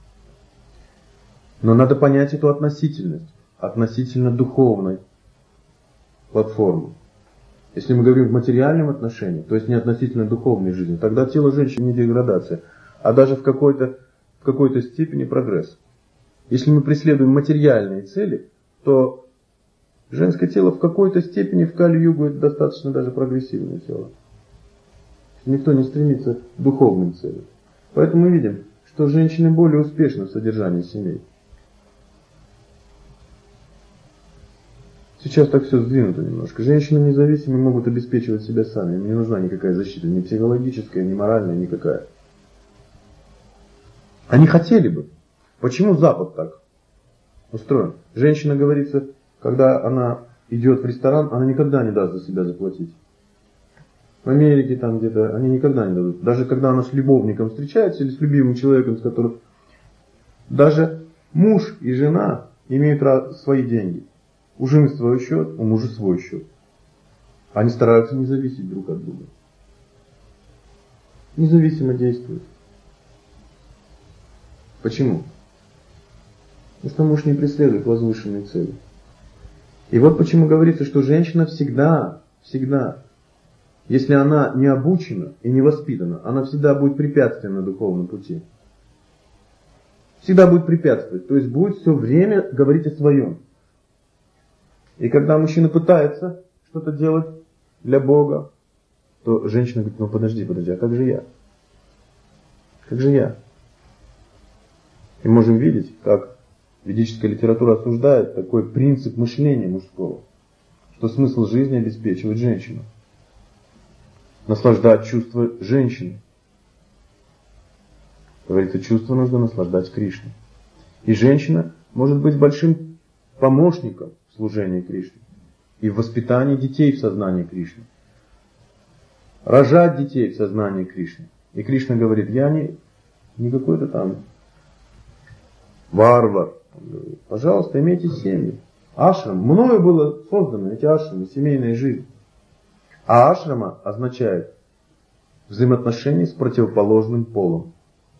Но надо понять эту относительность, относительно духовной платформы. Если мы говорим в материальном отношении, то есть не относительно духовной жизни, тогда тело женщины не деградация, а даже в какой-то степени прогресс. Если мы преследуем материальные цели, то женское тело в какой-то степени в Кали-югу это достаточно даже прогрессивное тело. Никто не стремится к духовным целям. Поэтому мы видим, что женщины более успешны в содержании семей. Сейчас так все сдвинуто немножко. Женщины независимые могут обеспечивать себя сами. Им не нужна никакая защита, ни психологическая, ни моральная, никакая. Они хотели бы. Почему Запад так устроен? Женщина, говорится, когда она идет в ресторан, она никогда не даст за себя заплатить. В Америке там где-то они никогда не дадут. Даже когда она с любовником встречается или с любимым человеком, с которым... Даже муж и жена имеют свои деньги. У жены свой счет, у мужа свой счет. Они стараются не зависеть друг от друга. Независимо действуют. Почему? Потому что муж не преследует возвышенные цели. И вот почему говорится, что женщина всегда, если она не обучена и не воспитана, она всегда будет препятствием на духовном пути. Всегда будет препятствовать. То есть будет все время говорить о своем. И когда мужчина пытается что-то делать для Бога, то женщина говорит, ну подожди, а как же я? Как же я? И можем видеть, как ведическая литература осуждает такой принцип мышления мужского, что смысл жизни обеспечивать женщину. Наслаждать чувства женщины. Говорится, чувство нужно наслаждать Кришне. И женщина может быть большим помощником в служении Кришне и в воспитании детей в сознании Кришны. Рожать детей в сознании Кришны. И Кришна говорит, я не какой-то там варвар. Пожалуйста, имейте семьи. Ашрам. Мною было создано эти ашрамы, семейная жизнь. А ашрама означает взаимоотношения с противоположным полом.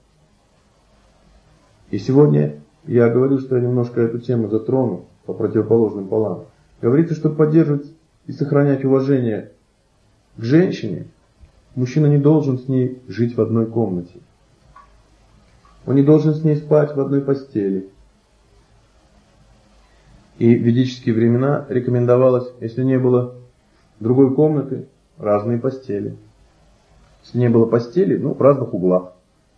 И сегодня я говорю, что я немножко эту тему затрону по противоположным полам. Говорится, что поддерживать и сохранять уважение к женщине, мужчина не должен с ней жить в одной комнате. Он не должен с ней спать в одной постели. И в ведические времена рекомендовалось, если не было другой комнаты, разные постели. Если не было постели, в разных углах.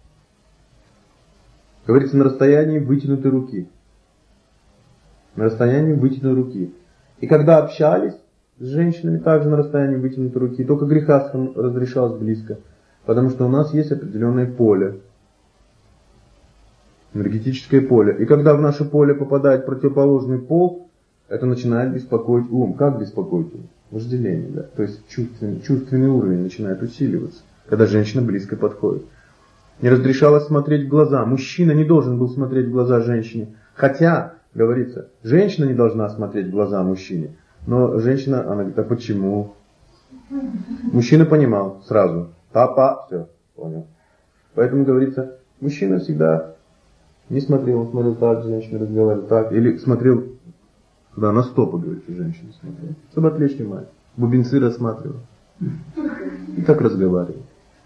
Говорится, на расстоянии вытянутой руки. На расстоянии вытянутой руки. И когда общались с женщинами, также на расстоянии вытянутой руки, только грехастхам разрешалось близко. Потому что у нас есть определенное поле. Энергетическое поле. И когда в наше поле попадает противоположный пол, это начинает беспокоить ум. Как беспокоить ум? Вожделение, да. То есть чувственный уровень начинает усиливаться, когда женщина близко подходит. Не разрешалось смотреть в глаза. Мужчина не должен был смотреть в глаза женщине. Хотя, говорится, женщина не должна смотреть в глаза мужчине. Но женщина, она говорит, а почему? Мужчина понимал сразу. Папа, все, понял. Поэтому, говорится, мужчина всегда не смотрел, он смотрел так, женщина разговаривала так. Или смотрел, да, на стопы, говорится, женщина смотрела. Чтобы отвлечь внимание. Бубенцы рассматривал. И так разговаривал.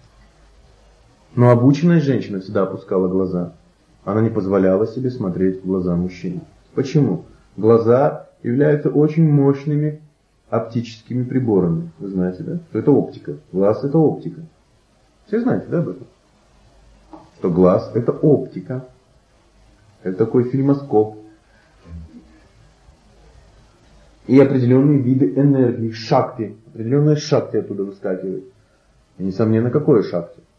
Но обученная женщина всегда опускала глаза. Она не позволяла себе смотреть в глаза мужчине. Почему? Глаза являются очень мощными оптическими приборами. Вы знаете, да? Что это оптика. Глаз это оптика. Все знаете, да, об этом? Что глаз это оптика. Это такой фильмоскоп. И определенные виды энергии, шакти. Определенная шакти оттуда выскакивает. И несомненно, какое шакти?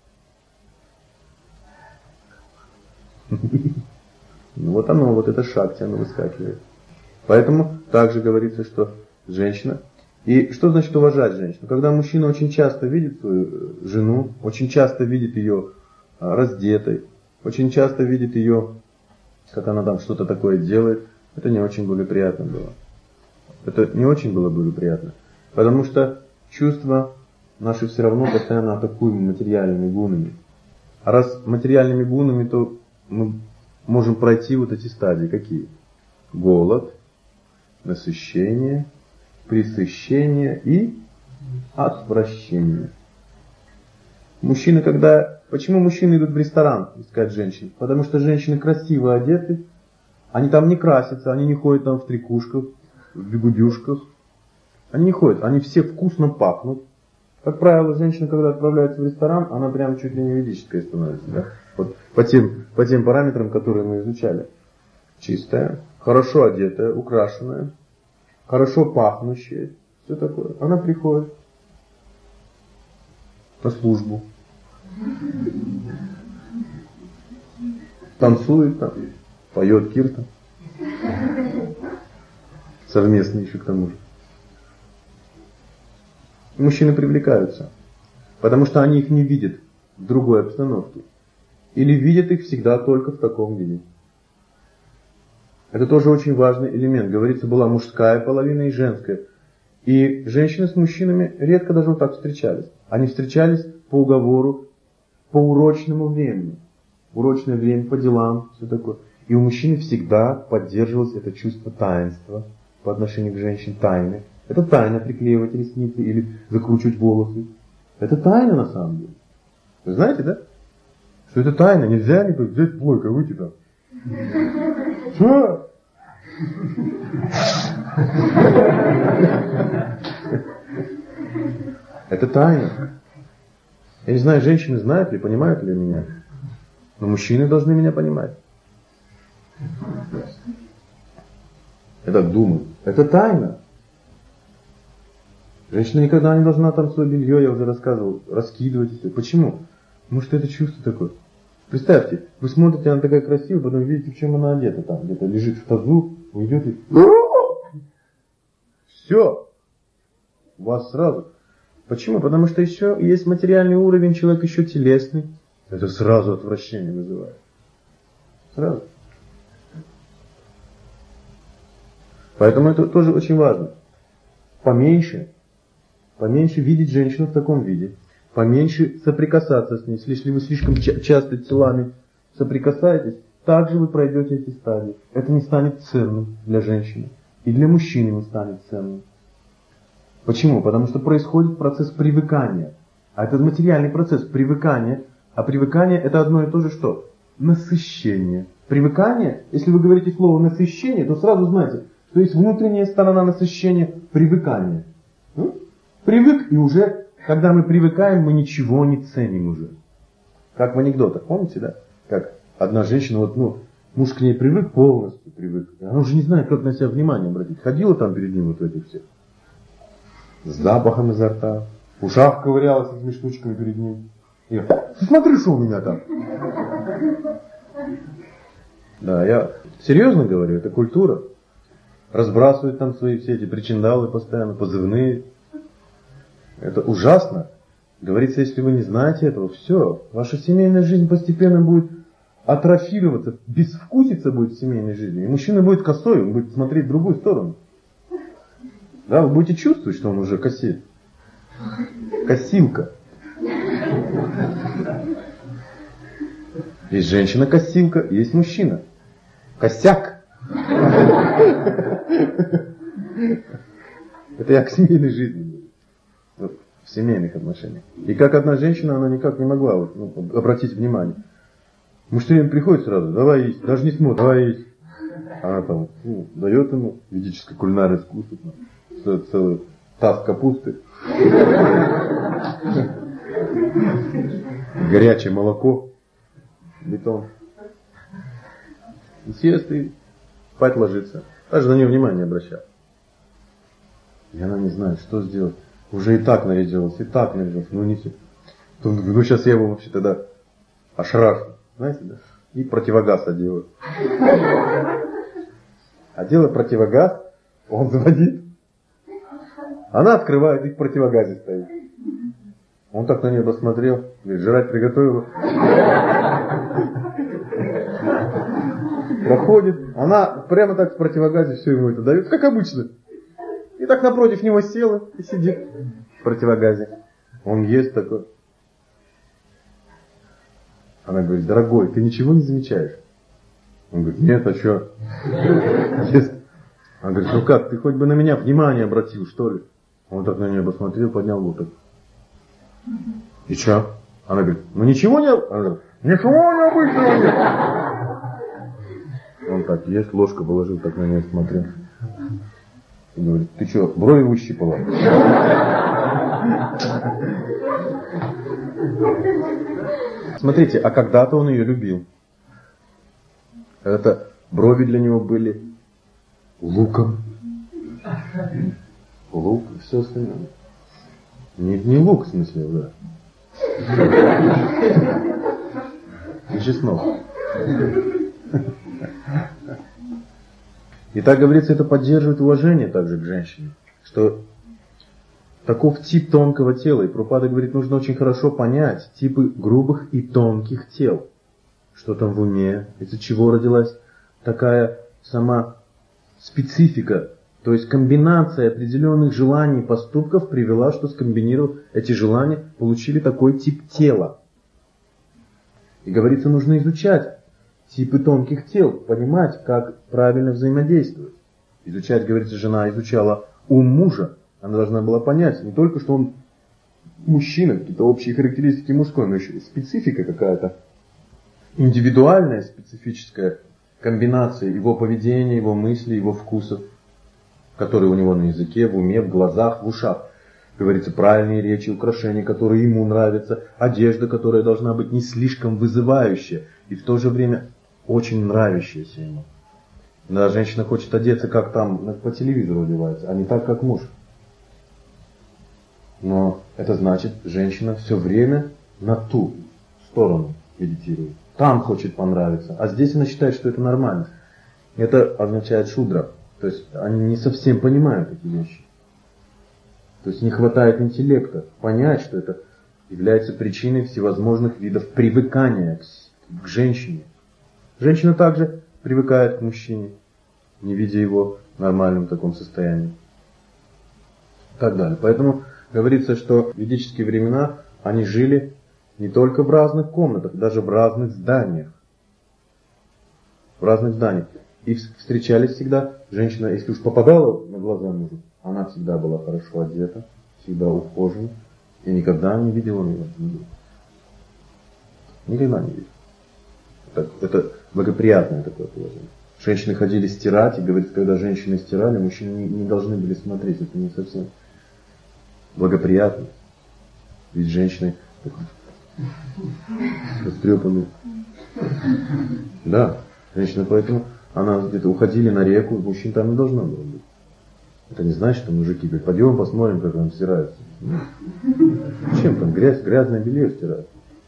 Ну вот оно, вот это шакти, оно выскакивает. Поэтому также говорится, что женщина. И что значит уважать женщину? Когда мужчина очень часто видит свою жену, очень часто видит ее раздетой, очень часто видит ее, как она там что-то такое делает, это не очень благоприятно было. Это не очень было благоприятно. Потому что чувства наши все равно постоянно атакуем материальными гунами. А раз материальными гунами, то мы можем пройти вот эти стадии. Какие? Голод, насыщение, пресыщение и отвращение. Мужчины, почему мужчины идут в ресторан искать женщин? Потому что женщины красиво одеты, они там не красятся, они не ходят там в трикушках, в бигудюшках. Они не ходят, они все вкусно пахнут. Как правило, женщина, когда отправляется в ресторан, она прям чуть ли не ведическая становится. Да? Вот по тем параметрам, которые мы изучали. Чистая, хорошо одетая, украшенная, хорошо пахнущая. Все такое. Она приходит на службу. Танцует там, поет киртан. Совместно еще к тому же. Мужчины привлекаются, потому что они их не видят в другой обстановке. Или видят их всегда только в таком виде. Это тоже очень важный элемент. Говорится, была мужская половина и женская. И женщины с мужчинами редко даже вот так встречались. Они встречались по уговору, по урочному времени. Урочное время, по делам, все такое. И у мужчины всегда поддерживалось это чувство таинства по отношению к женщине, тайны. Это тайна приклеивать ресницы или закручивать волосы. Это тайна на самом деле. Вы знаете, да? Что это тайна. Нельзя не взять плойка, выйти там. Что? Это тайна. Я не знаю, женщины знают ли, понимают ли меня. Но мужчины должны меня понимать. Я так думаю. Это тайна. Женщина никогда не должна там свое белье, я уже рассказывал, раскидывать. Почему? Потому что это чувство такое. Представьте, вы смотрите, она такая красивая, потом видите, в чем она одета там. Где-то лежит в тазу, вы идете. Все. У вас сразу. Почему? Потому что еще есть материальный уровень, человек еще телесный. Это сразу отвращение вызывает. Сразу. Поэтому это тоже очень важно. Поменьше видеть женщину в таком виде. Поменьше соприкасаться с ней. Если вы слишком часто телами соприкасаетесь, также вы пройдете эти стадии. Это не станет ценным для женщины. И для мужчины не станет ценным. Почему? Потому что происходит процесс привыкания. А это материальный процесс привыкания. А привыкание это одно и то же что? Насыщение. Привыкание, если вы говорите слово насыщение, то сразу знаете, что есть внутренняя сторона насыщения, привыкание. Привык, и уже, когда мы привыкаем, мы ничего не ценим уже. Как в анекдотах, помните, да? Как одна женщина, муж к ней привык, полностью привык. И она уже не знает, как на себя внимание обратить. Ходила там перед ним вот в этих всех. С запахом изо рта. В ушах ковырялась с этими штучками перед ним. И смотри, что у меня там. Да, я серьезно говорю, это культура. Разбрасывают там свои все эти причиндалы постоянно, позывные. Это ужасно. Говорится, если вы не знаете этого, все. Ваша семейная жизнь постепенно будет атрофироваться, безвкусица будет в семейной жизни. И мужчина будет косой, он будет смотреть в другую сторону. Да, вы будете чувствовать, что он уже косит. Косилка. Есть женщина-косилка, есть мужчина. Косяк. Это я к семейной жизни. Вот, в семейных отношениях. И как одна женщина, она никак не могла обратить внимание. Мужчина приходит сразу, давай есть, даже не смотрит, давай есть. Она там дает ему ведическое кулинарное искусство, целый таз капусты, горячее молоко, бетон. И съест и спать ложится. Даже на нее внимание обращает. И она не знает, что сделать. Уже и так нарядилась. Ну сейчас я его вообще тогда ошарашил. Знаете, да? и противогаз одела. Одела противогаз, он звонит. Она открывает, и в противогазе стоит. Он так на нее посмотрел, говорит, жрать приготовила. Проходит, она прямо так в противогазе все ему это дает, как обычно. И так напротив него села и сидит в противогазе. Он ест такой. Она говорит, дорогой, ты ничего не замечаешь? Он говорит, нет, а что? Ест. Она говорит, ну как, ты хоть бы на меня внимание обратил, что ли? Он так на нее посмотрел, поднял локоть. И что? Она говорит, ну ничего не... Она говорит, ничего необычного нет. Он так ест, ложку положил, так на нее смотрел. И говорит, ты что, брови выщипала? Смотрите, а когда-то он ее любил. Это брови для него были луком. Лук и все остальное. Не лук, в смысле, да. И чеснок. И так говорится, это поддерживает уважение также к женщине, что таков тип тонкого тела. И Прабхупада говорит, нужно очень хорошо понять типы грубых и тонких тел. Что там в уме, из-за чего родилась такая сама специфика. То есть комбинация определенных желаний и поступков привела, что скомбинировав эти желания, получили такой тип тела. И говорится, нужно изучать типы тонких тел, понимать, как правильно взаимодействовать. Изучать, говорится, жена изучала ум мужа. Она должна была понять не только, что он мужчина, какие-то общие характеристики мужской, но еще и специфика какая-то, индивидуальная специфическая комбинация его поведения, его мыслей, его вкусов, которые у него на языке, в уме, в глазах, в ушах. Говорится, правильные речи, украшения, которые ему нравятся, одежда, которая должна быть не слишком вызывающая и в то же время очень нравящаяся ему. Да, женщина хочет одеться, как там по телевизору одевается, а не так, как муж. Но это значит, женщина все время на ту сторону медитирует. Там хочет понравиться, а здесь она считает, что это нормально. Это означает шудра. То есть они не совсем понимают эти вещи. То есть не хватает интеллекта понять, что это является причиной всевозможных видов привыкания к женщине. Женщина также привыкает к мужчине, не видя его в нормальном таком состоянии. И так далее. Поэтому говорится, что в ведические времена они жили не только в разных комнатах, даже в разных зданиях. В разных зданиях. И встречались всегда, женщина, если уж попадала на глаза мужу, она всегда была хорошо одета, всегда ухожена, и никогда не видела его. Никогда не видела. Это благоприятное такое положение. Женщины ходили стирать, и говорит, когда женщины стирали, мужчины не должны были смотреть, это не совсем благоприятно. Ведь женщины растрепанные. Да, женщины поэтому... Она где-то уходили на реку, мужчин там не должно было быть. Это не значит, что мужики говорят, пойдем посмотрим, как там стираются. Чем там грязное белье стирают?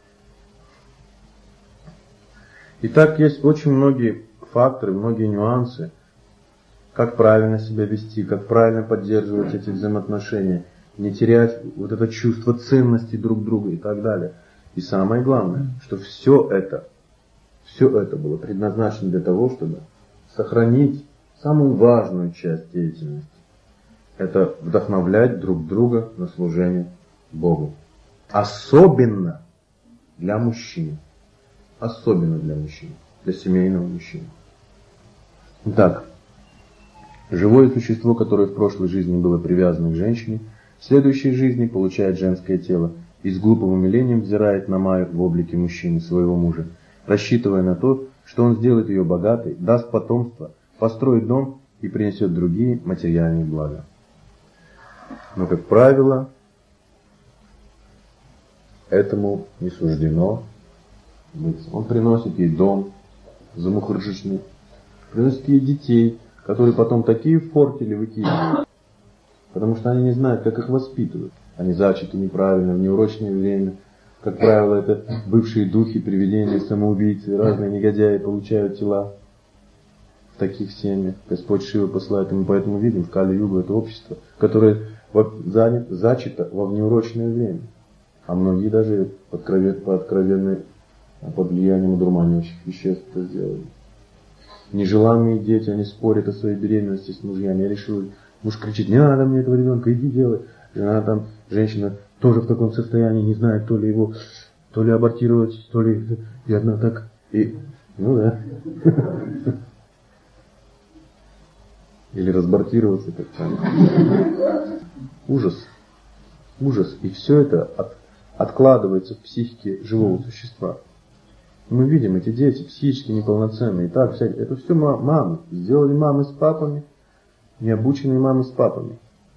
Итак, есть очень многие факторы, многие нюансы, как правильно себя вести, как правильно поддерживать эти взаимоотношения, не терять вот это чувство ценности друг друга и так далее. И самое главное, что все это было предназначено для того, чтобы сохранить самую важную часть деятельности. Это вдохновлять друг друга на служение Богу. Особенно для мужчин. Особенно для мужчин. Для семейного мужчины. Итак, живое существо, которое в прошлой жизни было привязано к женщине, в следующей жизни получает женское тело и с глупым умилением взирает на Майю в облике мужчины, своего мужа, рассчитывая на то, что он сделает ее богатой, даст потомство, построит дом и принесет другие материальные блага. Но, как правило, этому не суждено быть. Он приносит ей дом замухрышечный, приносит ей детей, которые потом такие фортили выкидывают, потому что они не знают, как их воспитывать. Они зачаты неправильно, в неурочное время, Как правило, это бывшие духи, привидения, самоубийцы, разные негодяи получают тела в таких семьях. Господь Шива посылает, и мы поэтому видим в Кали-югу это общество, которое зачато во внеурочное время. А многие даже под влиянием одурманивающих веществ это сделали. Нежеланные дети, они спорят о своей беременности с мужьями. Я решил, муж кричит: не надо мне этого ребенка, иди делай. И она там, женщина, тоже в таком состоянии, не знает, то ли его, то ли абортировать, то ли... И одна так... И... Ну да. Или разбортироваться как-то. Ужас. Ужас. И все это откладывается в психике живого существа. Мы видим, эти дети психически неполноценные. Так, это все мамы. Сделали мамы с папами, необученные мамы с папами.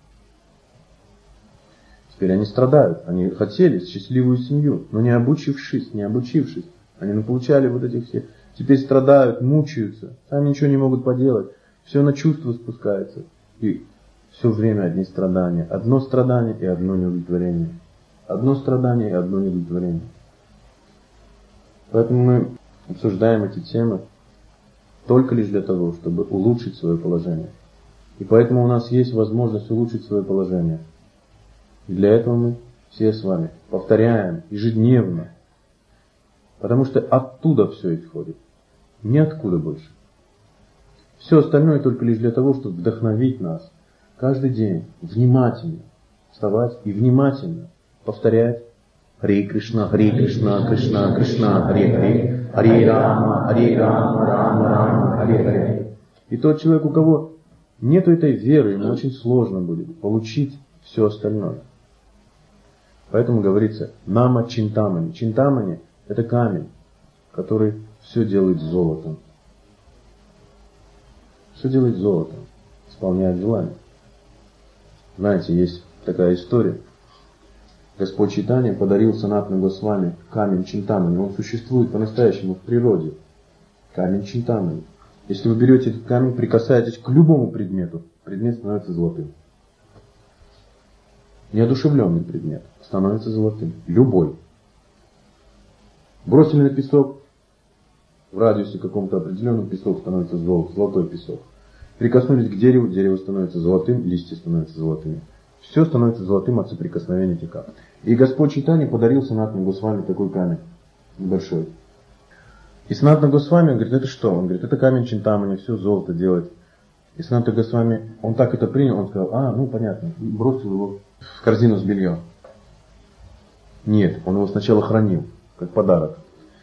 Теперь они страдают. Они хотели счастливую семью, но не обучившись, они получали вот этих всех. Теперь страдают, мучаются, сами ничего не могут поделать. Все на чувства спускается. И все время одни страдания. Одно страдание и одно неудовлетворение. Одно страдание и одно неудовлетворение. Поэтому мы обсуждаем эти темы только лишь для того, чтобы улучшить свое положение. И поэтому у нас есть возможность улучшить свое положение. И для этого мы все с вами повторяем ежедневно. Потому что оттуда все исходит. Ниоткуда больше. Все остальное только лишь для того, чтобы вдохновить нас каждый день внимательно вставать и внимательно повторять Харе Кришна, Кришна, Кришна, Харе Рама, Рама, Рама, Харе. И тот человек, у кого нет этой веры, ему очень сложно будет получить все остальное. Поэтому говорится Нама Чинтамани. Чинтамани — это камень, который все делает золотом. Все делает золотом, исполняет желание. Знаете, есть такая история. Господь Чайтанья подарил Санатану Госвами камень Чинтамани. Он существует по-настоящему в природе. Камень Чинтамани. Если вы берете этот камень, прикасаетесь к любому предмету, предмет становится золотым. Неодушевленный предмет становится золотым. Любой. Бросили на песок, в радиусе каком-то определенном песок становится золотой песок. Прикоснулись к дереву, дерево становится золотым, листья становятся золотыми. Все становится золотым от соприкосновения этих камней. И Господь Чайтанья подарил Санатану Госвами такой камень небольшой. И Санатана Госвами говорит: это что? Он говорит: это камень Чинтамани, все золото делает. И Санатана Госвами, он так это принял, он сказал: ну понятно, и бросил его в корзину с бельем. Нет, он его сначала хранил, как подарок.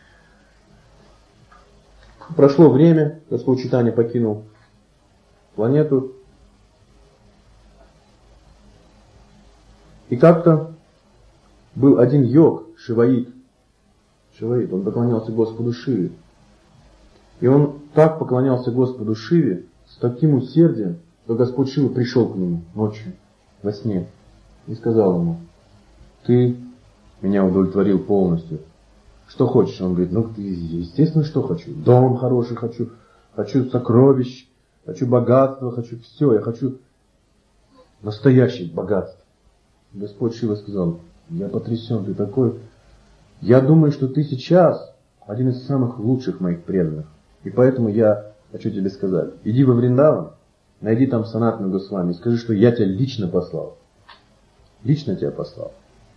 Прошло время, Господь Чайтанья покинул планету. И как-то был один йог, Шиваид, он поклонялся Господу Шиве. И он так поклонялся Господу Шиве с таким усердием, что Господь Шива пришел к нему ночью, во сне, и сказал ему: ты меня удовлетворил полностью. Что хочешь? Он говорит: ну, естественно, что хочу. Дом хороший хочу, хочу сокровищ, хочу богатства, хочу все. Я хочу настоящее богатство. Господь Шива сказал: я потрясен, ты такой. Я думаю, что ты сейчас один из самых лучших моих преданных. И поэтому я хочу тебе сказать: иди во Вриндаван, найди там Санатану Госвами и скажи, что я тебя лично послал. Лично тебя послал.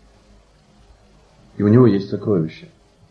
И у него есть сокровища.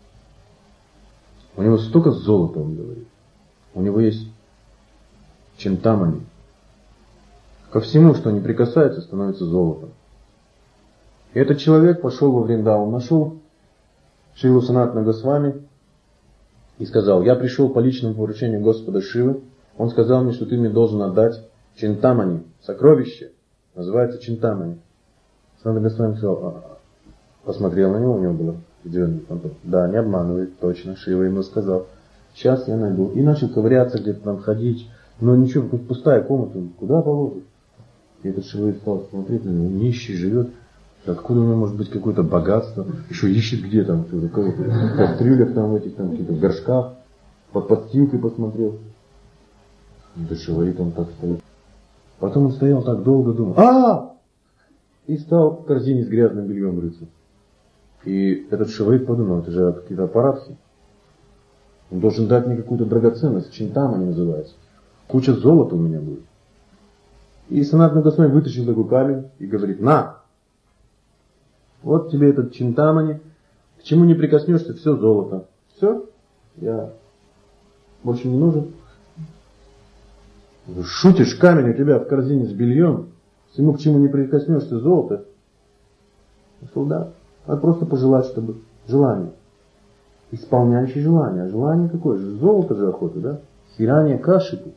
У него столько золота, он говорит. У него есть Чинтамани. Ко всему, что не прикасается, становится золотом. И этот человек пошел во Вриндаван, нашел Шрилу Санатана Госвами и сказал: я пришел по личному поручению Господа Шивы. Он сказал мне, что ты мне должен отдать Чинтамани, сокровище, называется Чинтамани. Санатана Госвами сказал, посмотрел на него, у него было да, не обманывает, точно. Шива ему сказал: сейчас я найду. И начал ковыряться, где-то там ходить. Но ничего, пустая комната, куда положить? И этот Шива стал смотреть на него, нищий живет. Откуда у него может быть какое-то богатство? Еще ищет где там, в кастрюлях там, в этих там каких-то горшках. Под подстилкой посмотрел. Это Шиваид, он так стоит. Потом он стоял так долго, думал: и стал в корзине с грязным бельем рыться. И этот Шиваид подумал, это же какие-то аппаратхи. Он должен дать мне какую-то драгоценность, чинтамани называется. Куча золота у меня будет. И Санатана Госвами вытащил такой камень и говорит: на! Вот тебе этот чинтамани, к чему не прикоснешься, все золото. Все, я больше не нужен. Шутишь, камень у тебя в корзине с бельем, всему, к чему не прикоснешься, золото. Я сказал: да, надо просто пожелать, чтобы желание. Исполняющий желание. А желание какое же? Золото же охота, да? Хирания Кашипу.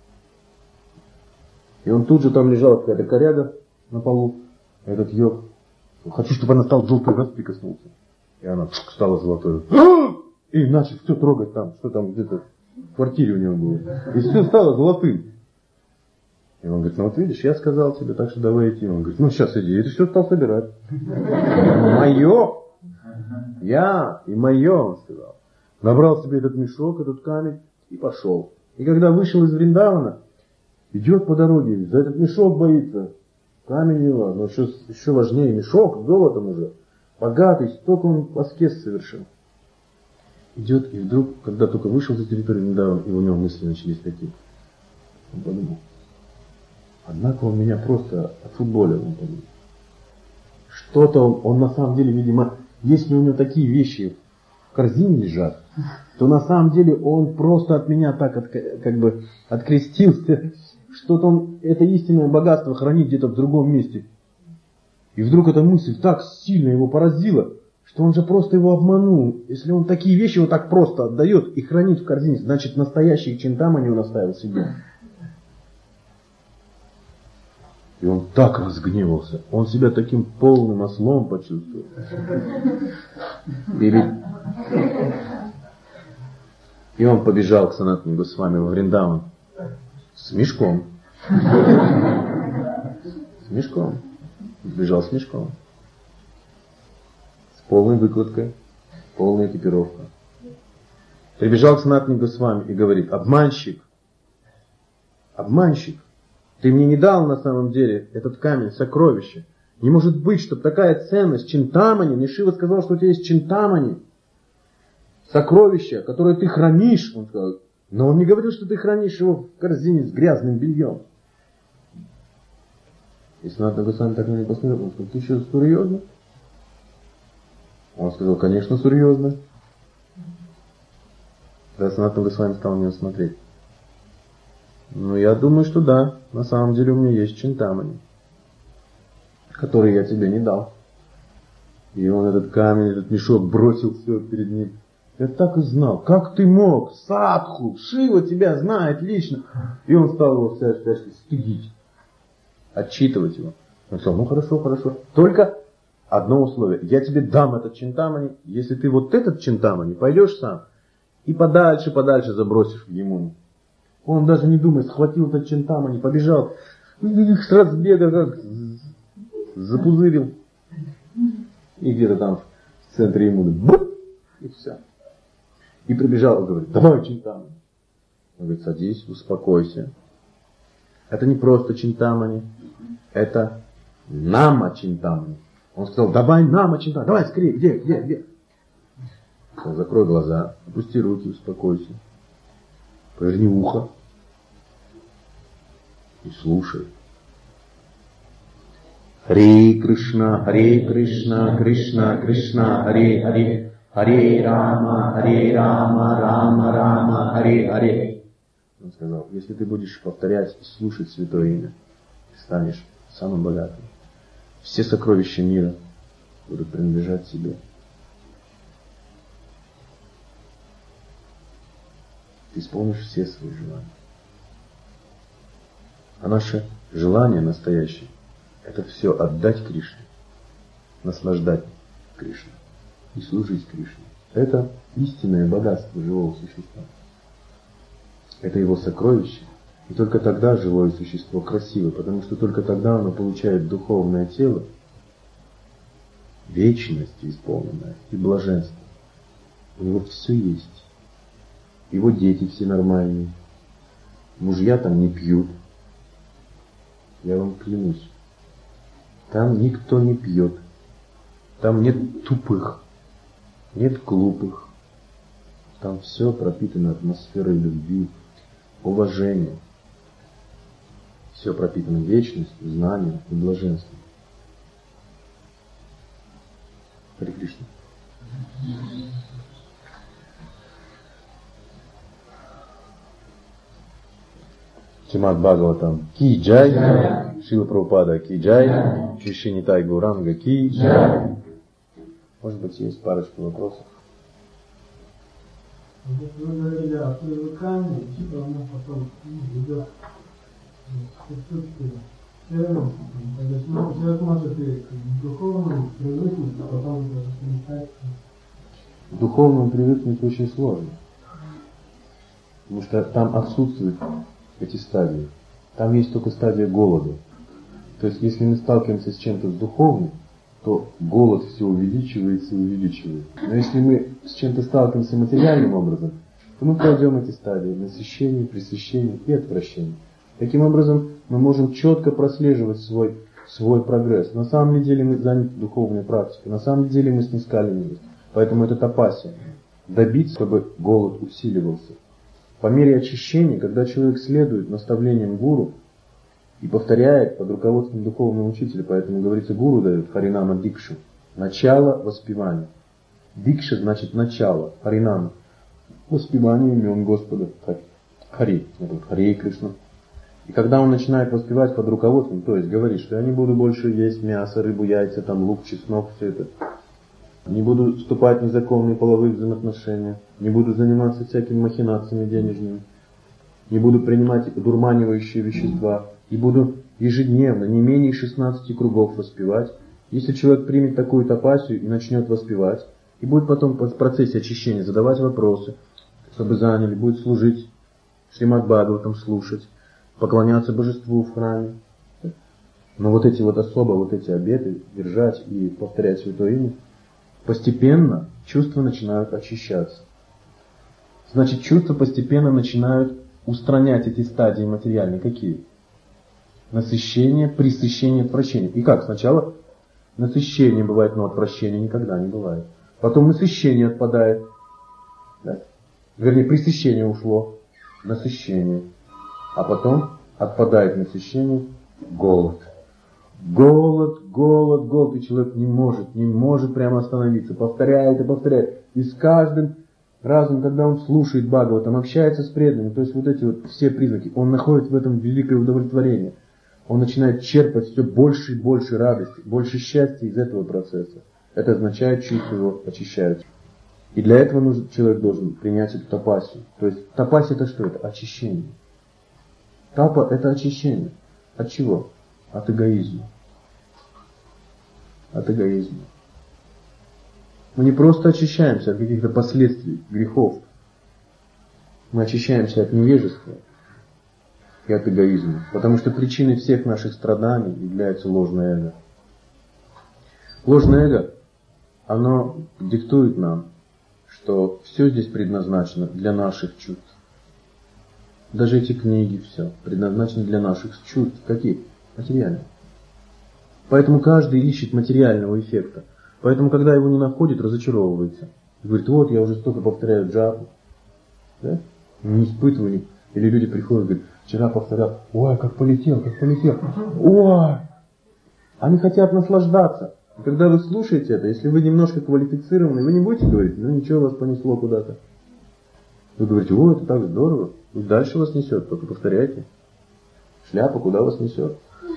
И он тут же, там лежала какая-то коряга на полу, этот йог. Хочу, чтобы она стала желтой, раз прикоснулся. И она стала золотой. И начал все трогать там, что там где-то в квартире у него было. И все стало золотым. И он говорит: ну вот видишь, я сказал тебе, так что давай идти. Он говорит: ну сейчас иди. И ты все стал собирать. Мое. Я и мое, он сказал. Набрал себе этот мешок, этот камень и пошел. И когда вышел из Вриндавана, идет по дороге, за этот мешок боится. Камень его, но еще важнее, мешок с золотом уже. Богатый, столько он аскез совершил. Идет, и вдруг, когда только вышел за территорию Вриндавана, и у него мысли начались такие. Он подумал: однако он меня просто отфутболил, он подумал. Что-то он на самом деле, видимо, если у него такие вещи в корзине лежат, то на самом деле он просто от меня так как бы открестился. Что-то он это истинное богатство хранит где-то в другом месте. И вдруг эта мысль так сильно его поразила, что он же просто его обманул. Если он такие вещи вот так просто отдает и хранит в корзине, значит настоящие чинтамани он оставил себе. И он так разгневался. Он себя таким полным ослом почувствовал. И он побежал к Санатане Госвами во Вриндаван. С мешком. С мешком. Бежал с мешком. С полной выкладкой. Полная экипировка. Прибежал к Санатане Госвами и говорит: обманщик. Обманщик. Ты мне не дал на самом деле этот камень, сокровище. Не может быть, чтобы такая ценность, чинтамани. Мне Шива сказал, что у тебя есть чинтамани. Сокровище, которое ты хранишь. Он сказал. Но он не говорил, что ты хранишь его в корзине с грязным бельем. И Санатана Госвами так на него посмотрел. Он сказал: ты что, серьезно? Он сказал: конечно, серьезно. Тогда Санатана Госвами стал на него смотреть. Ну, я думаю, что да. На самом деле у меня есть чинтамани, который я тебе не дал. И он этот камень, этот мешок бросил все перед ним. Я так и знал. Как ты мог? Садху, Шива тебя знает лично. И он стал его всячески стыдить. Отчитывать его. Он сказал: ну хорошо, хорошо. Только одно условие. Я тебе дам этот чинтамани, если ты вот этот чинтамани пойдешь сам и подальше забросишь в Ямуну. Он даже не думая, схватил этот чинтамани, побежал. С разбега как запузырил. И где-то там в центре Ямуны. И все. И прибежал и говорит: давай чинтамани. Он говорит: садись, успокойся. Это не просто чинтамани, это нама чинтамани. Он сказал: давай нама чинтамани, давай скорее, где? Он: закрой глаза, опусти руки, успокойся. Поверни ухо и слушай. Харе Кришна, Кришна Кришна, Харе Харе. Харе Рама, Рама Рама, Харе Харе. Он сказал: если ты будешь повторять и слушать святое имя, ты станешь самым богатым. Все сокровища мира будут принадлежать тебе. Ты исполнишь все свои желания. А наше желание настоящее — это все отдать Кришне, наслаждать Кришне и служить Кришне. Это истинное богатство живого существа. Это его сокровище. И только тогда живое существо красиво, потому что только тогда оно получает духовное тело, вечность исполненное и блаженство. У него все есть. Его дети все нормальные. Мужья там не пьют. Я вам клянусь. Там никто не пьет. Там нет тупых, нет глупых. Там все пропитано атмосферой любви, уважения. Все пропитано вечностью, знанием и блаженством. Харе Кришна. Шримад Бхагаватам ки джай, Шрила Прабхупада ки джай, Шри Шри Нитай Гауранга ки джай. Может быть, есть парочку вопросов? Вы говорили о привыкании, типа оно потом идет к отсутствию. То есть, человек может и к духовному привыкнуть, а потом даже перестать. К духовному привыкнуть очень сложно. Потому что там отсутствуют эти стадии. Там есть только стадия голода. То есть, если мы сталкиваемся с чем-то духовным, то голод все увеличивается и увеличивается. Но если мы с чем-то сталкиваемся материальным образом, то мы пройдем эти стадии насыщения, пресыщения и отвращения. Таким образом, мы можем четко прослеживать свой прогресс. На самом деле мы заняты духовной практикой, на самом деле мы снискали милость. Поэтому это тапасия. Добиться, чтобы голод усиливался. По мере очищения, когда человек следует наставлениям гуру и повторяет под руководством духовного учителя, поэтому говорится, гуру дает харинама дикшу, начало воспевания. Дикша значит начало, харинама, воспевание имен Господа, Хари, Хари Кришна. И когда он начинает воспевать под руководством, то есть говорит, что я не буду больше есть мясо, рыбу, яйца, там лук, чеснок, все это. Не буду вступать в незаконные половые взаимоотношения, не буду заниматься всякими махинациями денежными, не буду принимать дурманивающие вещества, и буду ежедневно не менее 16 кругов воспевать. Если человек примет такую тапасию и начнет воспевать, и будет потом в процессе очищения задавать вопросы, чтобы заняли, будет служить Шримад Бхагаватам, слушать, поклоняться божеству в храме. Но вот эти вот особо, вот эти обеты держать и повторять Святое Имя, постепенно чувства начинают очищаться. Значит, чувства постепенно начинают устранять эти стадии материальные. Какие? Насыщение, пресыщение, отвращение. И как? Сначала насыщение бывает, но отвращение никогда не бывает. Потом насыщение отпадает. Да? Вернее, пресыщение ушло. Насыщение. А потом отпадает насыщение, голод. Голод. И человек не может прямо остановиться. Повторяет и повторяет. И с каждым разом, когда он слушает Бхагаватам, общается с преданными, то есть вот эти вот все признаки, он находит в этом великое удовлетворение. Он начинает черпать все больше и больше радости, больше счастья из этого процесса. Это означает, чувства его очищаются. И для этого человек должен принять эту тапасию. То есть тапасия это что? Это очищение. Тапа это очищение. От чего? От эгоизма. От эгоизма. Мы не просто очищаемся от каких-то последствий, грехов. Мы очищаемся от невежества и от эгоизма. Потому что причиной всех наших страданий является ложное эго. Ложное эго, оно диктует нам, что все здесь предназначено для наших чувств. Даже эти книги, все предназначены для наших чувств. Каких? Материальных. Поэтому каждый ищет материального эффекта. Поэтому, когда его не находит, разочаровывается. Говорит, вот я уже столько повторяю джапу. Да? Не испытываю. Или люди приходят и говорят, вчера повторял, ой, как полетел. Ой! Они хотят наслаждаться. И когда вы слушаете это, если вы немножко квалифицированы, вы не будете говорить, ну ничего, вас понесло куда-то. Вы говорите, ой, это так здорово. И дальше вас несет, только повторяйте. Шляпа куда вас несет.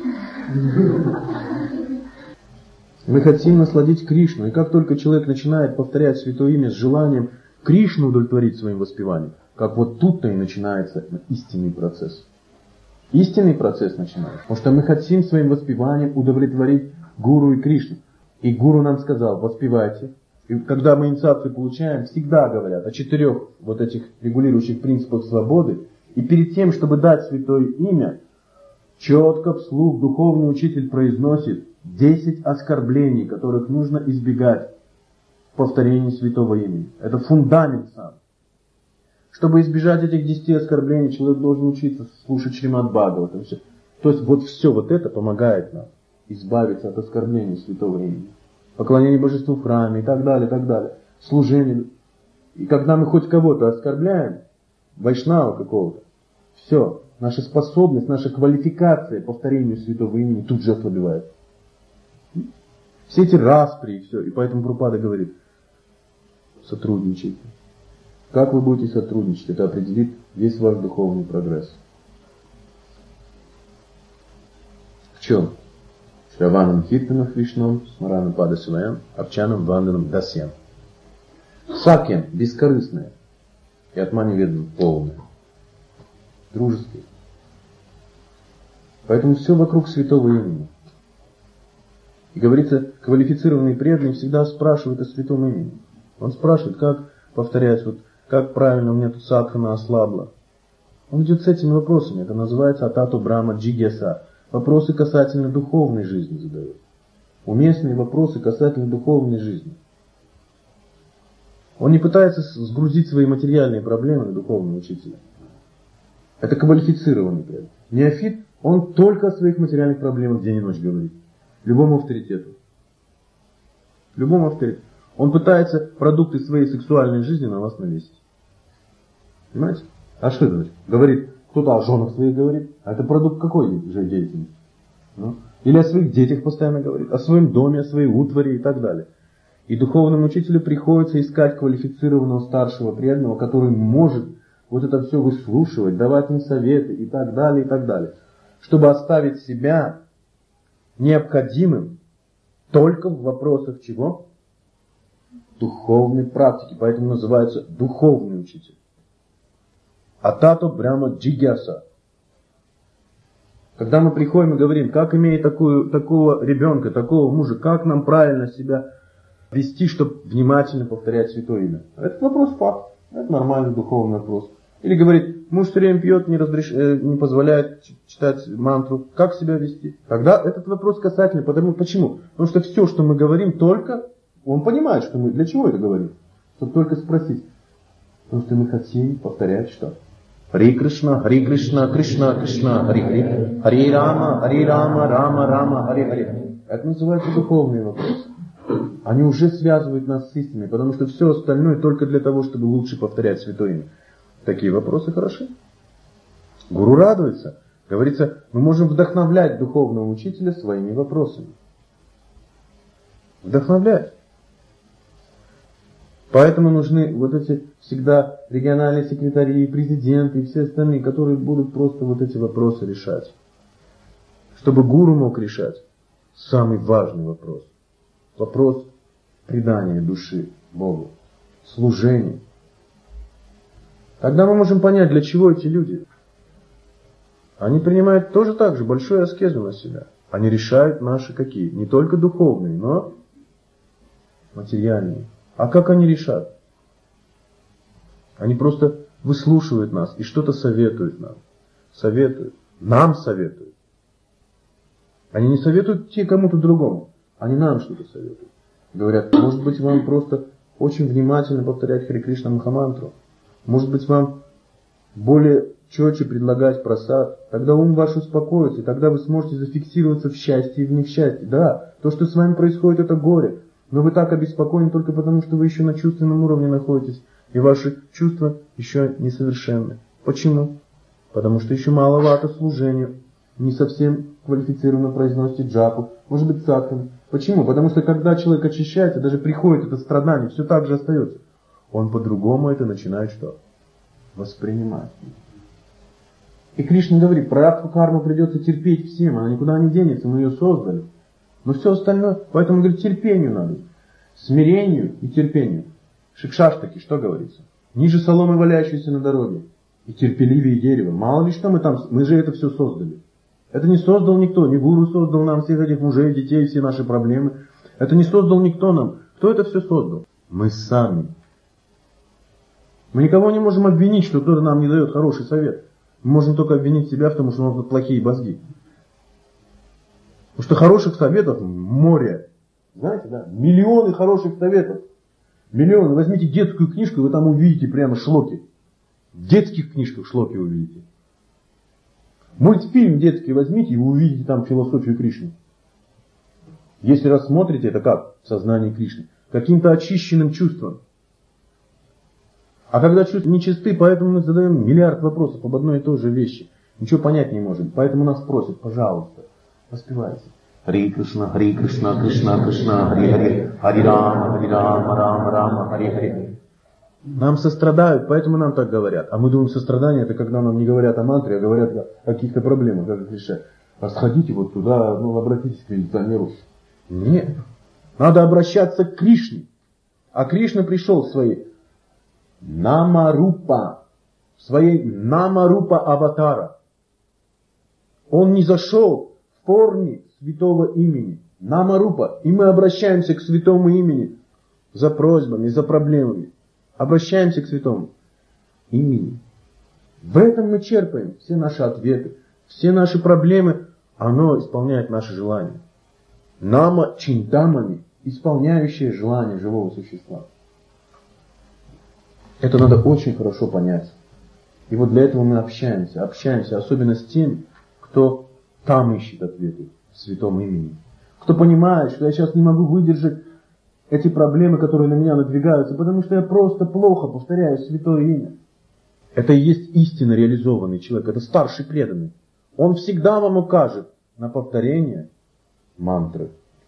Мы хотим насладить Кришну. И как только человек начинает повторять Святое Имя с желанием Кришну удовлетворить своим воспеванием, как вот тут-то и начинается истинный процесс. Истинный процесс начинается. Потому что мы хотим своим воспеванием удовлетворить Гуру и Кришну. И Гуру нам сказал, воспевайте. И когда мы инициацию получаем, всегда говорят о 4 вот этих регулирующих принципах свободы. И перед тем, чтобы дать Святое Имя, четко вслух духовный учитель произносит 10 оскорблений, которых нужно избегать в повторении Святого Имени. Это фундамент сам. Чтобы избежать этих 10 оскорблений, человек должен учиться слушать Шримад Бхагаватам. То есть вот все вот это помогает нам избавиться от оскорблений Святого Имени. поклонение божеству в храме и так далее, служение. И когда мы хоть кого-то оскорбляем, вайшнава какого-то, все, наша способность, наша квалификация повторению святого имени тут же ослабевает. Все эти распри и все. И поэтому Прабхупада говорит, сотрудничайте. Как вы будете сотрудничать, это определит весь ваш духовный прогресс. В чем? Шраванам Киртанам Вишном, Смаранам Падасилаям, Арчанам Ванданам Дасьям. Сакьям бескорыстное и атманиведам полное. Дружеское. Поэтому все вокруг святого имени. И говорится, квалифицированный преданный всегда спрашивает о святом имени. Он спрашивает, как повторять, вот, как правильно у меня тут садхана ослабла. Он идет с этими вопросами. Это называется Атату Брахма Джигеса. Вопросы касательно духовной жизни задает. Уместные вопросы касательно духовной жизни. Он не пытается сгрузить свои материальные проблемы на духовного учителя. Это квалифицированный преданный. Неофит, он только о своих материальных проблемах день и ночь говорит. Любому авторитету. Любому авторитету. Он пытается продукты своей сексуальной жизни на вас навесить. Понимаете? А что это значит? Говорит, кто-то о женах своих говорит. А это продукт какой же деятельности? Ну? Или о своих детях постоянно говорит. О своем доме, о своей утвари и так далее. И духовному учителю приходится искать квалифицированного старшего преданного, который может вот это все выслушивать, давать им советы и так далее, и так далее. Чтобы оставить себя необходимым только в вопросах чего? Духовной практики. Поэтому называется духовный учитель. Атато Брахма Джигеса. Когда мы приходим и говорим, как имея такого ребенка, такого мужа, как нам правильно себя вести, чтобы внимательно повторять святое имя. Это вопрос факт. Это нормальный духовный вопрос. Или говорит, муж все время пьет, не позволяет читать мантру. Как себя вести? Тогда этот вопрос касательный. Почему? Потому что все, что мы говорим, только... Он понимает, что мы для чего это говорим. Чтобы только спросить. Потому что мы хотим повторять что? Хари Кришна, Кришна, Кришна, Хари, Хари Рама, Рама, Рама, Хари. Это называется духовные вопросы. Они уже связывают нас с истиной, потому что все остальное только для того, чтобы лучше повторять святое имя. Такие вопросы хороши. Гуру радуется. Говорится, мы можем вдохновлять духовного учителя своими вопросами. Вдохновлять. Поэтому нужны вот эти всегда региональные секретари, президенты и все остальные, которые будут просто вот эти вопросы решать. Чтобы гуру мог решать самый важный вопрос. Вопрос предания души Богу. Служения. Тогда мы можем понять, для чего эти люди. Они принимают тоже так же большую аскезу на себя. Они решают наши какие? Не только духовные, но материальные. А как они решат? Они просто выслушивают нас и что-то советуют нам. Советуют. Нам советуют. Они не советуют кому-то другому. Они нам что-то советуют. Говорят, может быть, вам просто очень внимательно повторять Хари Кришна Махамантру. Может быть, вам более четче предлагать прасад. Тогда ум ваш успокоится, и тогда вы сможете зафиксироваться в счастье и в несчастье. Да, то, что с вами происходит, это горе. Но вы так обеспокоены только потому, что вы еще на чувственном уровне находитесь, и ваши чувства еще несовершенны. Почему? Потому что еще маловато служения, не совсем квалифицированно произносите джапу, может быть садхану. Почему? Потому что когда человек очищается, даже приходит это страдание, все так же остается. Он по-другому это начинает что? Воспринимать. И Кришна говорит, прарабдха карму придется терпеть всем, она никуда не денется, мы ее создали. Но все остальное, поэтому он говорит, терпению надо. Смирению и терпению. Шикшаштаки, что говорится? Ниже соломы, валяющейся на дороге. И терпеливее дерева. Мало ли что мы же это все создали. Это не создал никто. Не гуру создал нам всех этих мужей, детей, все наши проблемы. Это не создал никто нам. Кто это все создал? Мы сами. Мы никого не можем обвинить, что кто-то нам не дает хороший совет. Мы можем только обвинить себя в том, что у нас плохие мозги. Потому что хороших советов море. Знаете, да? Миллионы хороших советов. Миллионы. Возьмите детскую книжку, и вы там увидите прямо шлоки. В детских книжках шлоки увидите. Мультфильм детский возьмите, и вы увидите там философию Кришны. Если рассмотрите это как в сознании Кришны, каким-то очищенным чувством. А когда чувства нечисты, поэтому мы задаем миллиард вопросов об одной и той же вещи. Ничего понять не можем. Поэтому нас просят, пожалуйста, воспевайте. Хари Кришна, Кришна, Кришна, Хари Хари, Хари Рама, Рама, Рама, Хари Хари. Нам сострадают, поэтому нам так говорят. А мы думаем, сострадание это когда нам не говорят о мантре, а говорят о каких-то проблемах, как их решать. Расходите вот туда, обратитесь к милиционеру. Нет. Надо обращаться к Кришне. А Кришна пришел в своей Намарупа, в своей Намарупа аватара. Он не зашел в форме святого имени. Намарупа. И мы обращаемся к святому имени за просьбами, за проблемами. Обращаемся к святому имени. В этом мы черпаем все наши ответы, все наши проблемы. Оно исполняет наши желания. Нама чинтамани, исполняющее желание живого существа. Это надо очень хорошо понять. И вот для этого мы общаемся, особенно с теми, кто там ищет ответы в святом имени. Кто понимает, что я сейчас не могу выдержать эти проблемы, которые на меня надвигаются, потому что я просто плохо повторяю святое имя. Это и есть истинно реализованный человек, это старший преданный. Он всегда вам укажет на повторение мантры.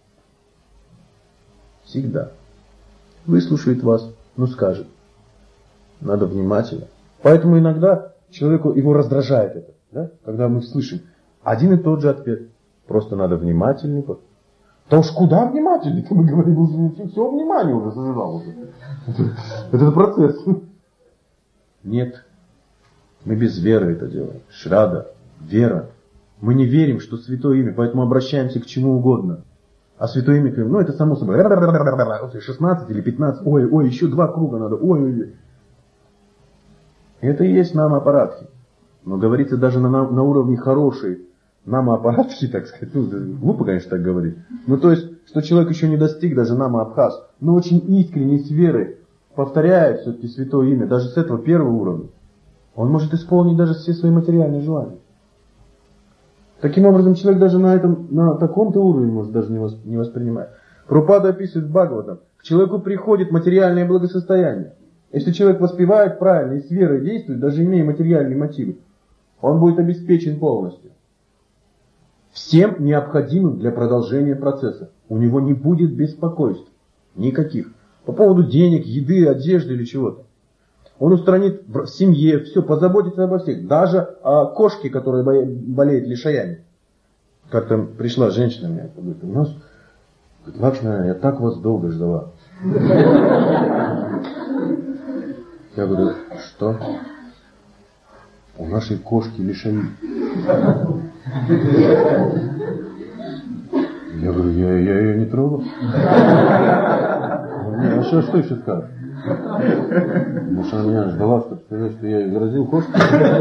Всегда. Выслушает вас, скажет. Надо внимательно. Поэтому иногда человеку его раздражает это, да? Когда мы слышим один и тот же ответ. Просто надо внимательнее. Да уж куда внимательнее? Мы говорим, уже все внимание уже заживал. Это процесс. Нет. Мы без веры это делаем. Шрада, вера. Мы не верим, что святое имя, поэтому обращаемся к чему угодно. А святое имя, это само собой. 16 или 15. Ой, еще 2 круга надо. Ой. Это и есть нама-апаратхи. Но говорится даже на уровне хорошей нама-апаратхи, так сказать. Глупо, конечно, так говорить. То есть, что человек еще не достиг даже нама-абхаз, но очень искренне, с верой повторяет все-таки святое имя, даже с этого первого уровня. Он может исполнить даже все свои материальные желания. Таким образом, человек даже на таком-то уровне может даже не воспринимать. Прабхупада описывает в Бхагаватам, к человеку приходит материальное благосостояние. Если человек воспевает правильно и с верой действует, даже имея материальные мотивы, он будет обеспечен полностью. Всем необходимым для продолжения процесса. У него не будет беспокойств. Никаких. По поводу денег, еды, одежды или чего-то. Он устранит в семье, все, позаботится обо всех. Даже о кошке, которая болеет лишаями. Как-то пришла женщина мне, говорит, Лакшмана, я так вас долго ждала. Я говорю, что? У нашей кошки лишаи. Я говорю, я ее не трогал. А что еще скажешь? Может, она меня ждала, чтобы сказать, что я ее заразил кошкой?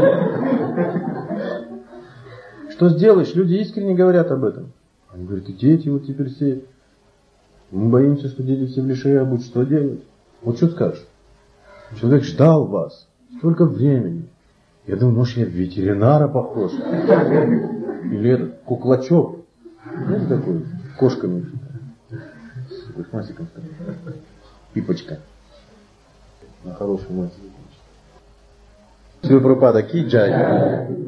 Что сделаешь? Люди искренне говорят об этом. Они говорят, и дети вот теперь все. Мы боимся, что дети все в лишае будут. Что делать? Вот что скажешь? Человек ждал вас столько времени. Я думаю, может, я ветеринара похож. Или этот куклачок. Знаете такой? Кошками. Такой с масиком. Пипочка. На хорошую мать. Шрила Прабхупада ки джай.